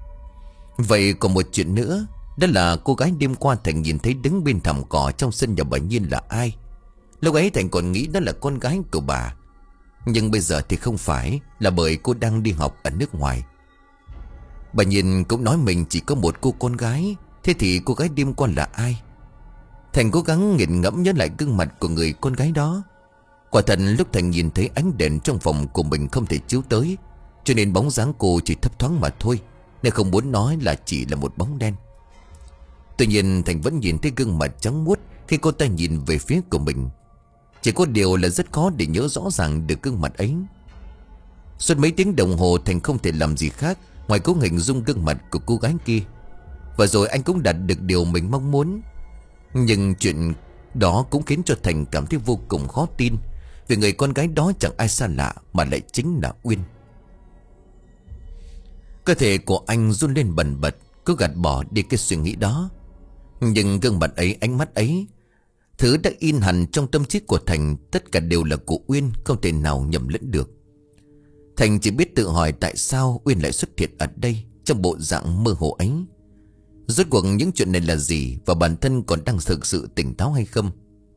Vậy còn một chuyện nữa, đó là cô gái đêm qua Thành nhìn thấy đứng bên thảm cỏ trong sân nhà bà Nhiên là ai? Lúc ấy Thành còn nghĩ đó là con gái của bà. Nhưng bây giờ thì không phải, là bởi cô đang đi học ở nước ngoài. Bà Nhiên cũng nói mình chỉ có một cô con gái. Thế thì cô gái đêm qua là ai? Thành cố gắng nghiền ngẫm nhớ lại gương mặt của người con gái đó. Quả thật lúc Thành nhìn thấy ánh đèn trong phòng của mình không thể chiếu tới, cho nên bóng dáng cô chỉ thấp thoáng mà thôi, nên không muốn nói là chỉ là một bóng đen. Tuy nhiên Thành vẫn nhìn thấy gương mặt trắng muốt khi cô ta nhìn về phía của mình. Chỉ có điều là rất khó để nhớ rõ ràng được gương mặt ấy. Suốt mấy tiếng đồng hồ Thành không thể làm gì khác ngoài cố hình dung gương mặt của cô gái kia. Và rồi anh cũng đạt được điều mình mong muốn. Nhưng chuyện đó cũng khiến cho Thành cảm thấy vô cùng khó tin, vì người con gái đó chẳng ai xa lạ mà lại chính là Uyên. Cơ thể của anh run lên bần bật, cứ gạt bỏ đi cái suy nghĩ đó. Nhưng gương mặt ấy, ánh mắt ấy, thứ đã in hẳn trong tâm trí của Thành, tất cả đều là của Uyên, không thể nào nhầm lẫn được. Thành chỉ biết tự hỏi tại sao Uyên lại xuất hiện ở đây trong bộ dạng mơ hồ ấy. Rốt cuộc những chuyện này là gì, và bản thân còn đang thực sự tỉnh táo hay không?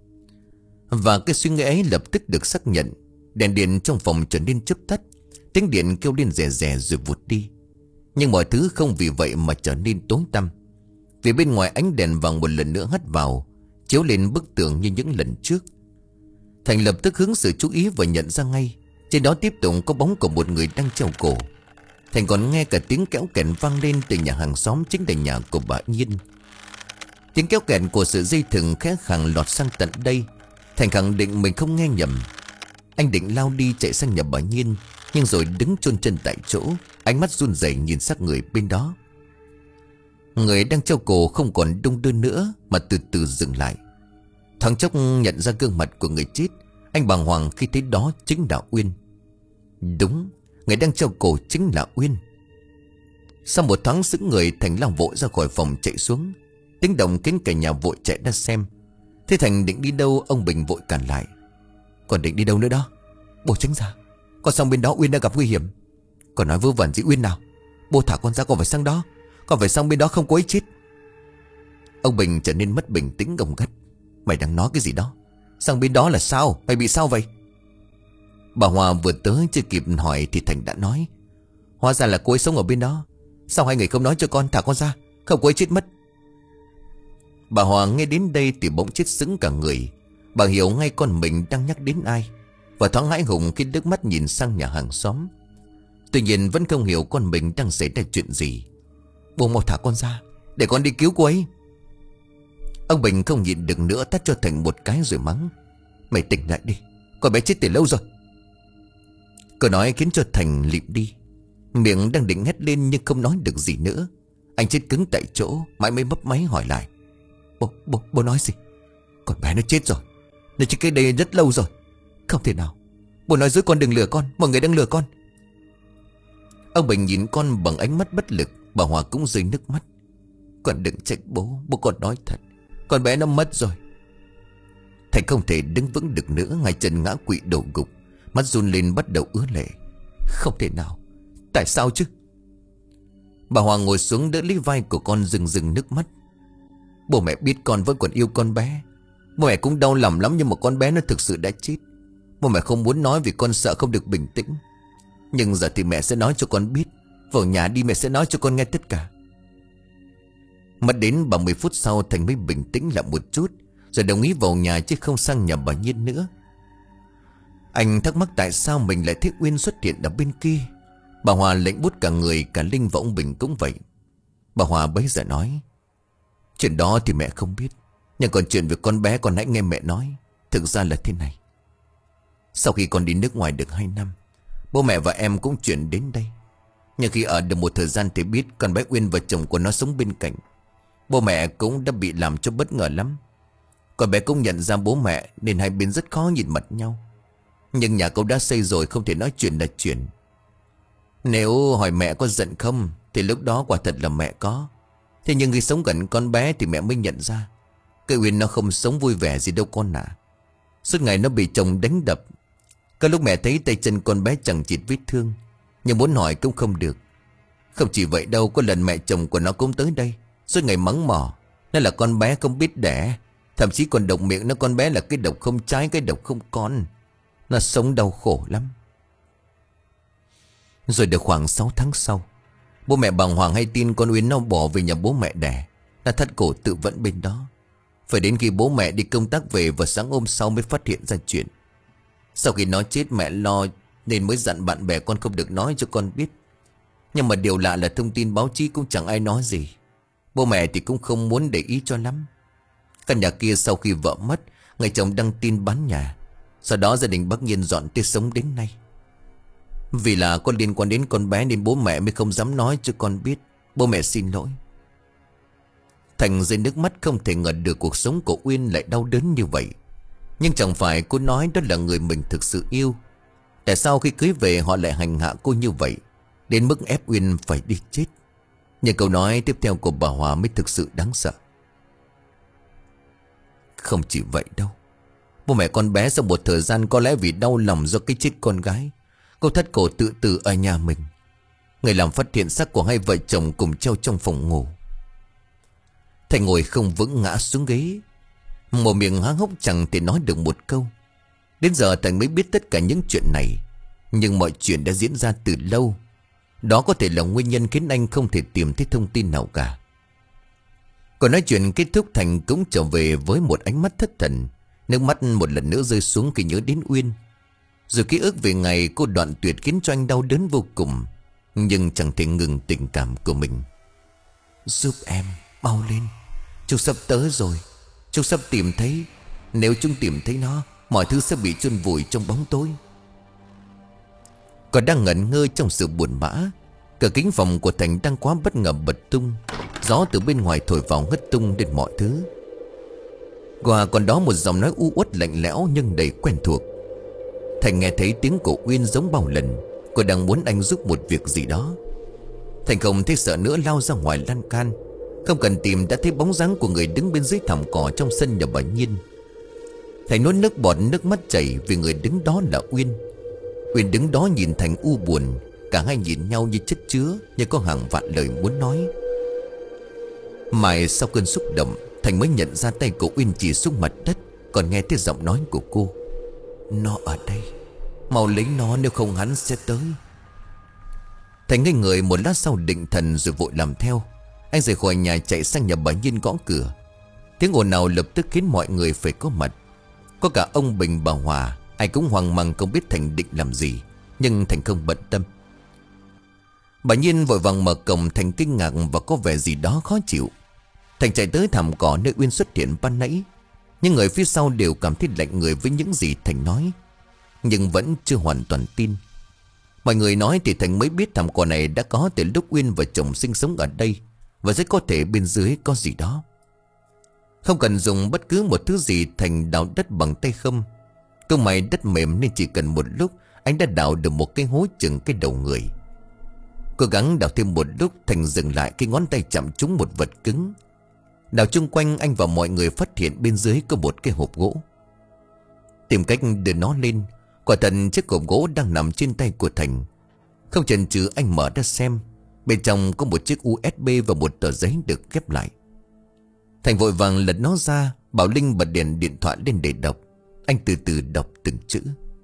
Và cái suy nghĩ ấy lập tức được xác nhận. Đèn điện trong phòng trở nên chớp tắt, tiếng điện kêu lên rè rè rồi vụt đi. Nhưng mọi thứ không vì vậy mà trở nên tối tăm, vì bên ngoài ánh đèn vàng một lần nữa hắt vào, chiếu lên bức tường như những lần trước. Thành lập tức hướng sự chú ý và nhận ra ngay, trên đó tiếp tục có bóng của một người đang treo cổ. Thành còn nghe cả tiếng kéo kẹt vang lên từ nhà hàng xóm chính là nhà của bà Nhiên. Tiếng kéo kẹt của sợi dây thừng khẽ khàng lọt sang tận đây. Thành khẳng định mình không nghe nhầm. Anh định lao đi chạy sang nhà bà Nhiên, nhưng rồi đứng chôn chân tại chỗ, ánh mắt run rẩy nhìn xác người bên đó. Người đang treo cổ không còn đung đưa nữa mà từ từ dừng lại. Thoáng chốc nhận ra gương mặt của người chết, anh bàng hoàng khi thấy đó chính là Uyên. Đúng, người đang treo cổ chính là Uyên. Sau một thoáng sững người, Thành lao vội ra khỏi phòng chạy xuống. Tiếng động khiến cả nhà vội chạy ra xem. Thế Thành định đi đâu, ông Bình vội cản lại. Còn định đi đâu nữa đó? Bố tránh ra, con sang bên đó Uyên đã gặp nguy hiểm. Còn nói vớ vẩn gì Uyên nào? Bố thả con ra, con phải sang đó. Con phải sang bên đó, không có ấy chết. Ông Bình trở nên mất bình tĩnh, gồng gắt. Mày đang nói cái gì đó? Sang bên đó là sao? Mày bị sao vậy? Bà Hòa vừa tới chưa kịp hỏi thì Thành đã nói. Hóa ra là cô ấy sống ở bên đó. Sao hai người không nói cho con, thả con ra, không cô ấy chết mất. Bà Hòa nghe đến đây thì bỗng chết sững cả người. Bà hiểu ngay con mình đang nhắc đến ai, và thoáng hãi hùng khi nước mắt nhìn sang nhà hàng xóm. Tuy nhiên vẫn không hiểu con mình đang xảy ra chuyện gì. Bố mau thả con ra, để con đi cứu cô ấy. Ông Bình không nhịn được nữa, tát cho Thành một cái rồi mắng. Mày tỉnh lại đi, con bé chết từ lâu rồi. Câu nói khiến cho Thành lịm đi. Miệng đang định hét lên nhưng không nói được gì nữa. Anh chết cứng tại chỗ, mãi mới mấp máy hỏi lại. Bố, bố, bố nói gì? Con bé nó chết rồi, nó chết cái đây rất lâu rồi. Không thể nào, bố nói dối con, đừng lừa con, mọi người đang lừa con. Ông Bình nhìn con bằng ánh mắt bất lực. Bà Hòa cũng rơi nước mắt. Con đừng trách bố, bố còn nói thật, con bé nó mất rồi. Thành không thể đứng vững được nữa, ngay chân ngã quỵ đổ gục, mắt run lên bắt đầu ứa lệ. Không thể nào, tại sao chứ? Bà Hòa ngồi xuống đỡ lấy vai của con, rưng rưng nước mắt. Bố mẹ biết con vẫn còn yêu con bé. Bố mẹ cũng đau lòng lắm, nhưng mà con bé nó thực sự đã chết. Bố mẹ không muốn nói vì con sợ không được bình tĩnh. Nhưng giờ thì mẹ sẽ nói cho con biết. Vào nhà đi, mẹ sẽ nói cho con nghe tất cả. Mất đến ba mươi phút sau, Thành mới bình tĩnh lại một chút, rồi đồng ý vào nhà chứ không sang nhà bà Nhiên nữa. Anh thắc mắc tại sao mình lại thấy Uyên xuất hiện ở bên kia. Bà Hòa lệnh bút cả người, cả Linh và ông Bình cũng vậy. Bà Hòa bấy giờ nói. Chuyện đó thì mẹ không biết, nhưng còn chuyện về con bé con hãy nghe mẹ nói. Thực ra là thế này. Sau khi con đi nước ngoài được hai năm, bố mẹ và em cũng chuyển đến đây. Nhưng khi ở được một thời gian thì biết con bé Uyên và chồng của nó sống bên cạnh. Bố mẹ cũng đã bị làm cho bất ngờ lắm. Con bé cũng nhận ra bố mẹ, nên hai bên rất khó nhìn mặt nhau. Nhưng nhà cậu đã xây rồi, không thể nói chuyện là chuyện. Nếu hỏi mẹ có giận không, thì lúc đó quả thật là mẹ có. Thế nhưng khi sống gần con bé thì mẹ mới nhận ra cái Uyên nó không sống vui vẻ gì đâu con ạ. Suốt ngày nó bị chồng đánh đập. Có lúc mẹ thấy tay chân con bé chẳng chịt vết thương, nhưng muốn hỏi cũng không được. Không chỉ vậy đâu, có lần mẹ chồng của nó cũng tới đây, suốt ngày mắng mỏ nó là con bé không biết đẻ. Thậm chí còn độc miệng nó con bé là cái độc không trái, cái độc không con. Nó sống đau khổ lắm. Rồi được khoảng sáu tháng sau, bố mẹ bàng hoàng hay tin con Uyên nó bỏ về nhà bố mẹ đẻ, đã thắt cổ tự vẫn bên đó. Phải đến khi bố mẹ đi công tác về vào sáng hôm sau mới phát hiện ra chuyện. Sau khi nó chết mẹ lo nên mới dặn bạn bè con không được nói cho con biết. Nhưng mà điều lạ là thông tin báo chí cũng chẳng ai nói gì. Bố mẹ thì cũng không muốn để ý cho lắm. Căn nhà kia sau khi vợ mất, người chồng đăng tin bán nhà. Sau đó gia đình bác Nhiên dọn tới sống đến nay. Vì là có liên quan đến con bé nên bố mẹ mới không dám nói cho con biết. Bố mẹ xin lỗi. Thành rơi nước mắt, không thể ngờ được cuộc sống của Uyên lại đau đớn như vậy. Nhưng chẳng phải cô nói đó là người mình thực sự yêu. Tại sao khi cưới về họ lại hành hạ cô như vậy, đến mức ép Uyên phải đi chết? Nhưng câu nói tiếp theo của bà Hòa mới thực sự đáng sợ. Không chỉ vậy đâu. Bố mẹ con bé sau một thời gian có lẽ vì đau lòng do cái chết con gái, cô thắt cổ tự tử ở nhà mình. Người làm phát hiện xác của hai vợ chồng cùng treo trong phòng ngủ. Thành ngồi không vững ngã xuống ghế, một miệng há hốc chẳng thể nói được một câu. Đến giờ Thành mới biết tất cả những chuyện này. Nhưng mọi chuyện đã diễn ra từ lâu. Đó có thể là nguyên nhân khiến anh không thể tìm thấy thông tin nào cả. Còn nói chuyện kết thúc, Thành cũng trở về với một ánh mắt thất thần. Nước mắt một lần nữa rơi xuống khi nhớ đến Uyên. Rồi ký ức về ngày cô đoạn tuyệt khiến cho anh đau đớn vô cùng. Nhưng chẳng thể ngừng tình cảm của mình. Giúp em, mau lên. Chúng sắp tới rồi. Chúng sắp tìm thấy. Nếu chúng tìm thấy nó, mọi thứ sẽ bị chôn vùi trong bóng tối. Còn đang ngẩn ngơ trong sự buồn bã, cửa kính phòng của Thành đang quá bất ngờ bật tung. Gió từ bên ngoài thổi vào hất tung lên mọi thứ. Qua còn đó một giọng nói u uất lạnh lẽo nhưng đầy quen thuộc. Thành nghe thấy tiếng của Uyên giống bao lần. Cô đang muốn anh giúp một việc gì đó. Thành không thấy sợ nữa, lao ra ngoài lan can. Không cần tìm đã thấy bóng dáng của người đứng bên dưới thảm cỏ trong sân nhà bà Nhiên. Thành nuốt nước bọt, nước mắt chảy vì người đứng đó là Uyên. Uyên đứng đó nhìn Thành u buồn. Cả hai nhìn nhau như chất chứa, như có hàng vạn lời muốn nói. Mãi sau cơn xúc động, Thành mới nhận ra tay của Uyên chỉ xuống mặt đất. Còn nghe thấy giọng nói của cô. Nó ở đây, mau lấy nó, nếu không hắn sẽ tới. Thành ngây người một lát sau định thần rồi vội làm theo. Anh rời khỏi nhà chạy sang nhà bà Nhiên gõ cửa. Tiếng ồn ào lập tức khiến mọi người phải có mặt. Có cả ông Bình, bà Hòa. Ai cũng hoang mang không biết Thành định làm gì. Nhưng Thành không bận tâm. Bà Nhiên vội vàng mở cổng. Thành kinh ngạc và có vẻ gì đó khó chịu. Thành chạy tới thảm cỏ nơi Uyên xuất hiện ban nãy. Nhưng người phía sau đều cảm thấy lạnh người với những gì Thành nói. Nhưng vẫn chưa hoàn toàn tin. Mọi người nói thì Thành mới biết thảm cỏ này đã có từ lúc Uyên và chồng sinh sống ở đây. Và rất có thể bên dưới có gì đó. Không cần dùng bất cứ một thứ gì, Thành đào đất bằng tay không. Câu mày đất mềm nên chỉ cần một lúc anh đã đào được một cái hố chừng cái đầu người. Cố gắng đào thêm một lúc, Thành dừng lại khi ngón tay chạm trúng một vật cứng. Đào chung quanh, anh và mọi người phát hiện bên dưới có một cái hộp gỗ. Tìm cách đưa nó lên. Quả thật chiếc hộp gỗ đang nằm trên tay của Thành. Không chần chừ anh mở ra xem. Bên trong có một chiếc u ét bê và một tờ giấy được ghép lại. Thành vội vàng lật nó ra, bảo Linh bật đèn điện thoại lên để đọc. Anh từ từ đọc từng chữ.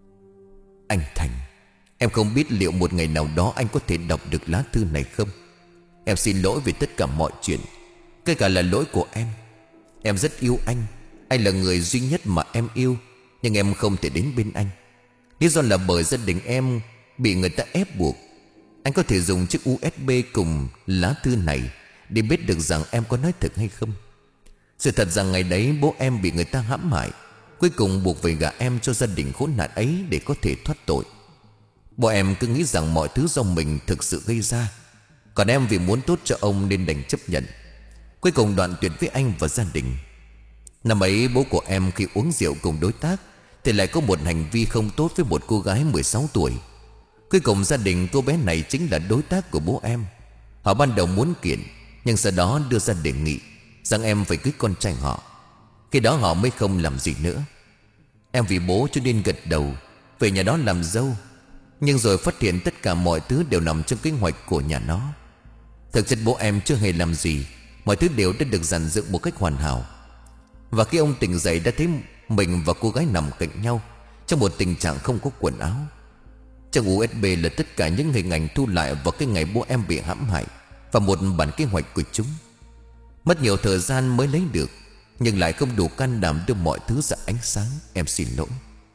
Anh Thành, em không biết liệu một ngày nào đó anh có thể đọc được lá thư này không. Em xin lỗi vì tất cả mọi chuyện. Kể cả là lỗi của em. Em rất yêu anh. Anh là người duy nhất mà em yêu. Nhưng em không thể đến bên anh. Lý do là bởi gia đình em bị người ta ép buộc. Anh có thể dùng chiếc u ét bê cùng lá thư này để biết được rằng em có nói thật hay không. Sự thật rằng ngày đấy bố em bị người ta hãm hại, cuối cùng buộc phải gả em cho gia đình khốn nạn ấy để có thể thoát tội. Bố em cứ nghĩ rằng mọi thứ do mình thực sự gây ra. Còn em vì muốn tốt cho ông nên đành chấp nhận. Cuối cùng đoạn tuyệt với anh và gia đình. Năm ấy bố của em khi uống rượu cùng đối tác thì lại có một hành vi không tốt với một cô gái mười sáu tuổi. Cuối cùng gia đình cô bé này chính là đối tác của bố em. Họ ban đầu muốn kiện, nhưng sau đó đưa ra đề nghị rằng em phải cưới con trai họ. Khi đó họ mới không làm gì nữa. Em vì bố cho nên gật đầu về nhà đó làm dâu. Nhưng rồi phát hiện tất cả mọi thứ đều nằm trong kế hoạch của nhà nó. Thực chất bố em chưa hề làm gì. Mọi thứ đều đã được dàn dựng một cách hoàn hảo. Và khi ông tỉnh dậy đã thấy mình và cô gái nằm cạnh nhau trong một tình trạng không có quần áo. Trong u ét bê là tất cả những hình ảnh thu lại vào cái ngày bố em bị hãm hại và một bản kế hoạch của chúng. Mất nhiều thời gian mới lấy được, nhưng lại không đủ can đảm đưa mọi thứ ra ánh sáng. Em xin lỗi.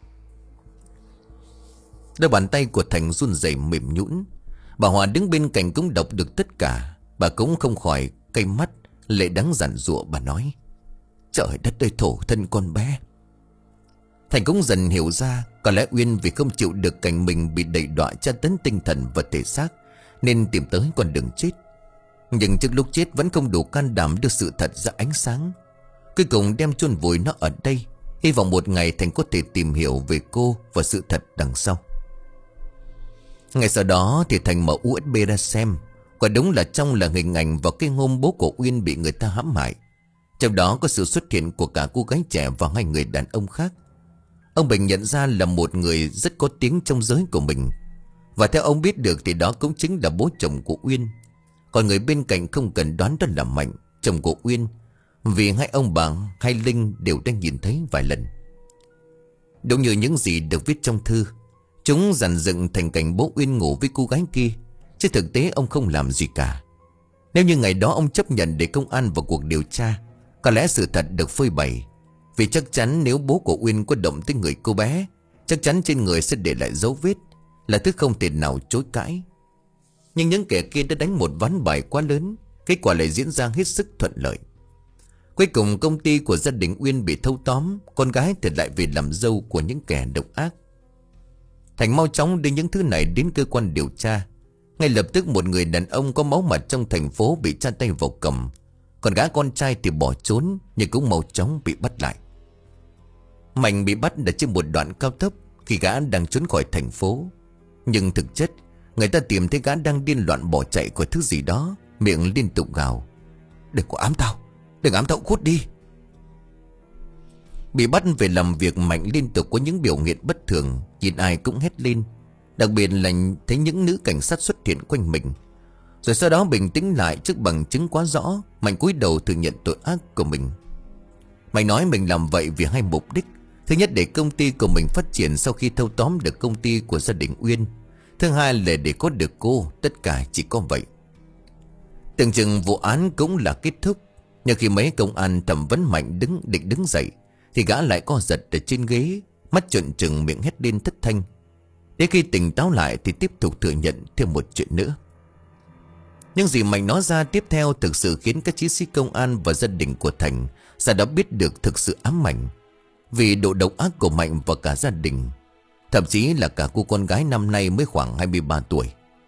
Đôi bàn tay của Thành run rẩy mềm nhũn. Bà Hòa đứng bên cạnh cũng đọc được tất cả. Bà cũng không khỏi cay mắt, lệ đắng giản giụa. Bà nói: Trời đất ơi, thổ thân con bé. Thành cũng dần hiểu ra, có lẽ Uyên vì không chịu được cảnh mình bị đày đọa tra tấn tinh thần và thể xác nên tìm tới con đường chết. Nhưng trước lúc chết vẫn không đủ can đảm đưa sự thật ra ánh sáng. Cuối cùng đem chôn vùi nó ở đây, hy vọng một ngày Thành có thể tìm hiểu về cô và sự thật đằng sau. Ngày sau đó thì Thành mở u ét bê ra xem. Quả đúng là trong là hình ảnh vào cái hôm bố của Uyên bị người ta hãm hại. Trong đó có sự xuất hiện của cả cô gái trẻ và hai người đàn ông khác. Ông Bình nhận ra là một người rất có tiếng trong giới của mình. Và theo ông biết được thì đó cũng chính là bố chồng của Uyên. Còn người bên cạnh không cần đoán đó là Mạnh, chồng của Uyên, vì hai ông bà hai Linh đều đã nhìn thấy vài lần. Đúng như những gì được viết trong thư, chúng dàn dựng thành cảnh bố Uyên ngủ với cô gái kia, chứ thực tế ông không làm gì cả. Nếu như ngày đó ông chấp nhận để công an vào cuộc điều tra, có lẽ sự thật được phơi bày. Vì chắc chắn nếu bố của Uyên có động tới người cô bé, chắc chắn trên người sẽ để lại dấu vết, là thứ không thể nào chối cãi. Nhưng những kẻ kia đã đánh một ván bài quá lớn, kết quả lại diễn ra hết sức thuận lợi. Cuối cùng công ty của gia đình Uyên bị thâu tóm, con gái thì lại về làm dâu của những kẻ độc ác. Thành mau chóng đưa những thứ này đến cơ quan điều tra. Ngay lập tức một người đàn ông có máu mặt trong thành phố bị tra tay vào cầm. Còn gã con trai thì bỏ trốn, nhưng cũng mau chóng bị bắt lại. Mạnh bị bắt ở trên một đoạn cao tốc khi gã đang trốn khỏi thành phố. Nhưng thực chất người ta tìm thấy gã đang điên loạn bỏ chạy của thứ gì đó, miệng liên tục gào: Đừng có ám tao, đừng ám tao, cút đi. Bị bắt về làm việc, Mạnh liên tục có những biểu hiện bất thường, nhìn ai cũng hét lên. Đặc biệt là thấy những nữ cảnh sát xuất hiện quanh mình. Rồi sau đó bình tĩnh lại trước bằng chứng quá rõ, Mạnh cúi đầu thừa nhận tội ác của mình. Mạnh nói mình làm vậy vì hai mục đích. Thứ nhất, để công ty của mình phát triển sau khi thâu tóm được công ty của gia đình Uyên. Thứ hai là để có được cô. Tất cả chỉ có vậy. Tưởng chừng vụ án cũng là kết thúc, nhưng khi mấy công an thẩm vấn Mạnh đứng định đứng dậy thì gã lại co giật ở trên ghế, mắt trợn trừng, miệng hét lên thất thanh. Đến khi tỉnh táo lại thì tiếp tục thừa nhận thêm một chuyện nữa. Nhưng gì Mạnh nói ra tiếp theo thực sự khiến các chiến sĩ công an và gia đình của Thành giờ đã biết được thực sự ám ảnh. Vì độ độc ác của Mạnh và cả gia đình, thậm chí là cả cô con gái năm nay mới khoảng hai mươi ba tuổi.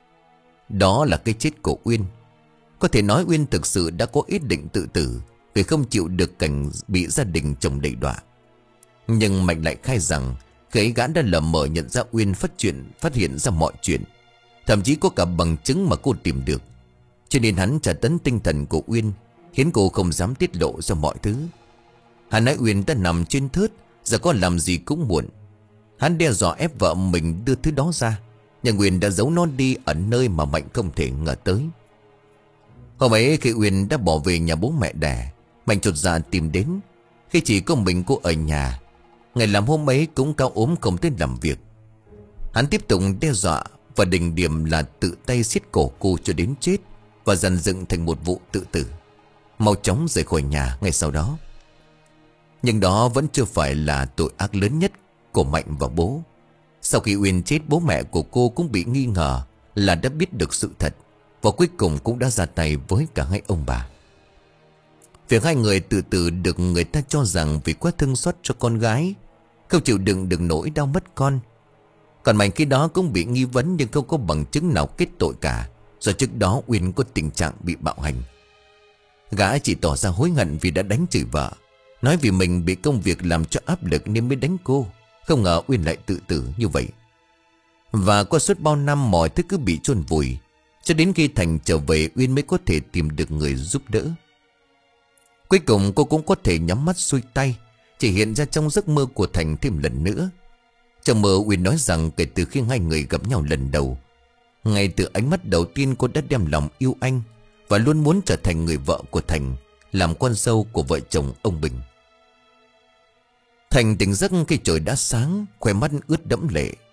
Đó là cái chết của Uyên. Có thể nói Uyên thực sự đã có ý định tự tử vì không chịu được cảnh bị gia đình chồng đày đọa. Nhưng Mạnh lại khai rằng khi ấy gã đã lờ mờ nhận ra Uyên phát chuyện, phát hiện ra mọi chuyện, thậm chí có cả bằng chứng mà cô tìm được. Cho nên hắn tra tấn tinh thần của Uyên, khiến cô không dám tiết lộ ra mọi thứ. Hắn nói Uyên đã nằm trên thớt, giờ có làm gì cũng muộn. Hắn đe dọa ép vợ mình đưa thứ đó ra, nhưng Uyên đã giấu nó đi ở nơi mà Mạnh không thể ngờ tới. Hôm ấy khi Uyên đã bỏ về nhà bố mẹ đẻ, Mạnh chột dạ tìm đến. Khi chỉ có mình cô ở nhà, ngày làm hôm ấy cũng cao ốm không tới làm việc. Hắn tiếp tục đe dọa và đỉnh điểm là tự tay siết cổ cô cho đến chết, và dần dựng thành một vụ tự tử, mau chóng rời khỏi nhà ngay sau đó. Nhưng đó vẫn chưa phải là tội ác lớn nhất của Mạnh và bố. Sau khi Uyên chết, bố mẹ của cô cũng bị nghi ngờ là đã biết được sự thật, và cuối cùng cũng đã ra tay với cả hai ông bà. Việc hai người tự tử được người ta cho rằng vì quá thương xót cho con gái, không chịu đựng được nỗi đau mất con. Còn Mạnh khi đó cũng bị nghi vấn nhưng không có bằng chứng nào kết tội cả, do trước đó Uyên có tình trạng bị bạo hành. Gã chỉ tỏ ra hối hận vì đã đánh chửi vợ, nói vì mình bị công việc làm cho áp lực nên mới đánh cô. Không ngờ Uyên lại tự tử như vậy. Và qua suốt bao năm mọi thứ cứ bị chôn vùi, cho đến khi Thành trở về Uyên mới có thể tìm được người giúp đỡ. Cuối cùng cô cũng có thể nhắm mắt xuôi tay, chỉ hiện ra trong giấc mơ của Thành thêm lần nữa. Trong mơ Uyên nói rằng kể từ khi hai người gặp nhau lần đầu, ngay từ ánh mắt đầu tiên cô đã đem lòng yêu anh và luôn muốn trở thành người vợ của Thành, làm con dâu của vợ chồng ông Bình. Thành tỉnh giấc khi trời đã sáng, khóe mắt ướt đẫm lệ.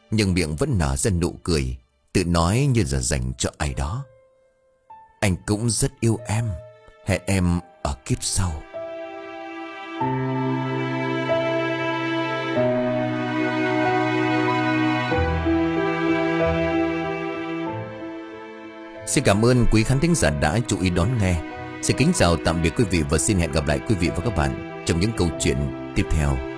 nhưng miệng vẫn nở ra nụ cười, tự nói như là dành cho ai đó. Anh cũng rất yêu em. Hẹn em ở kiếp sau. Xin cảm ơn quý khán thính giả đã chú ý đón nghe. Xin kính chào tạm biệt quý vị và xin hẹn gặp lại quý vị và các bạn trong những câu chuyện tiếp theo.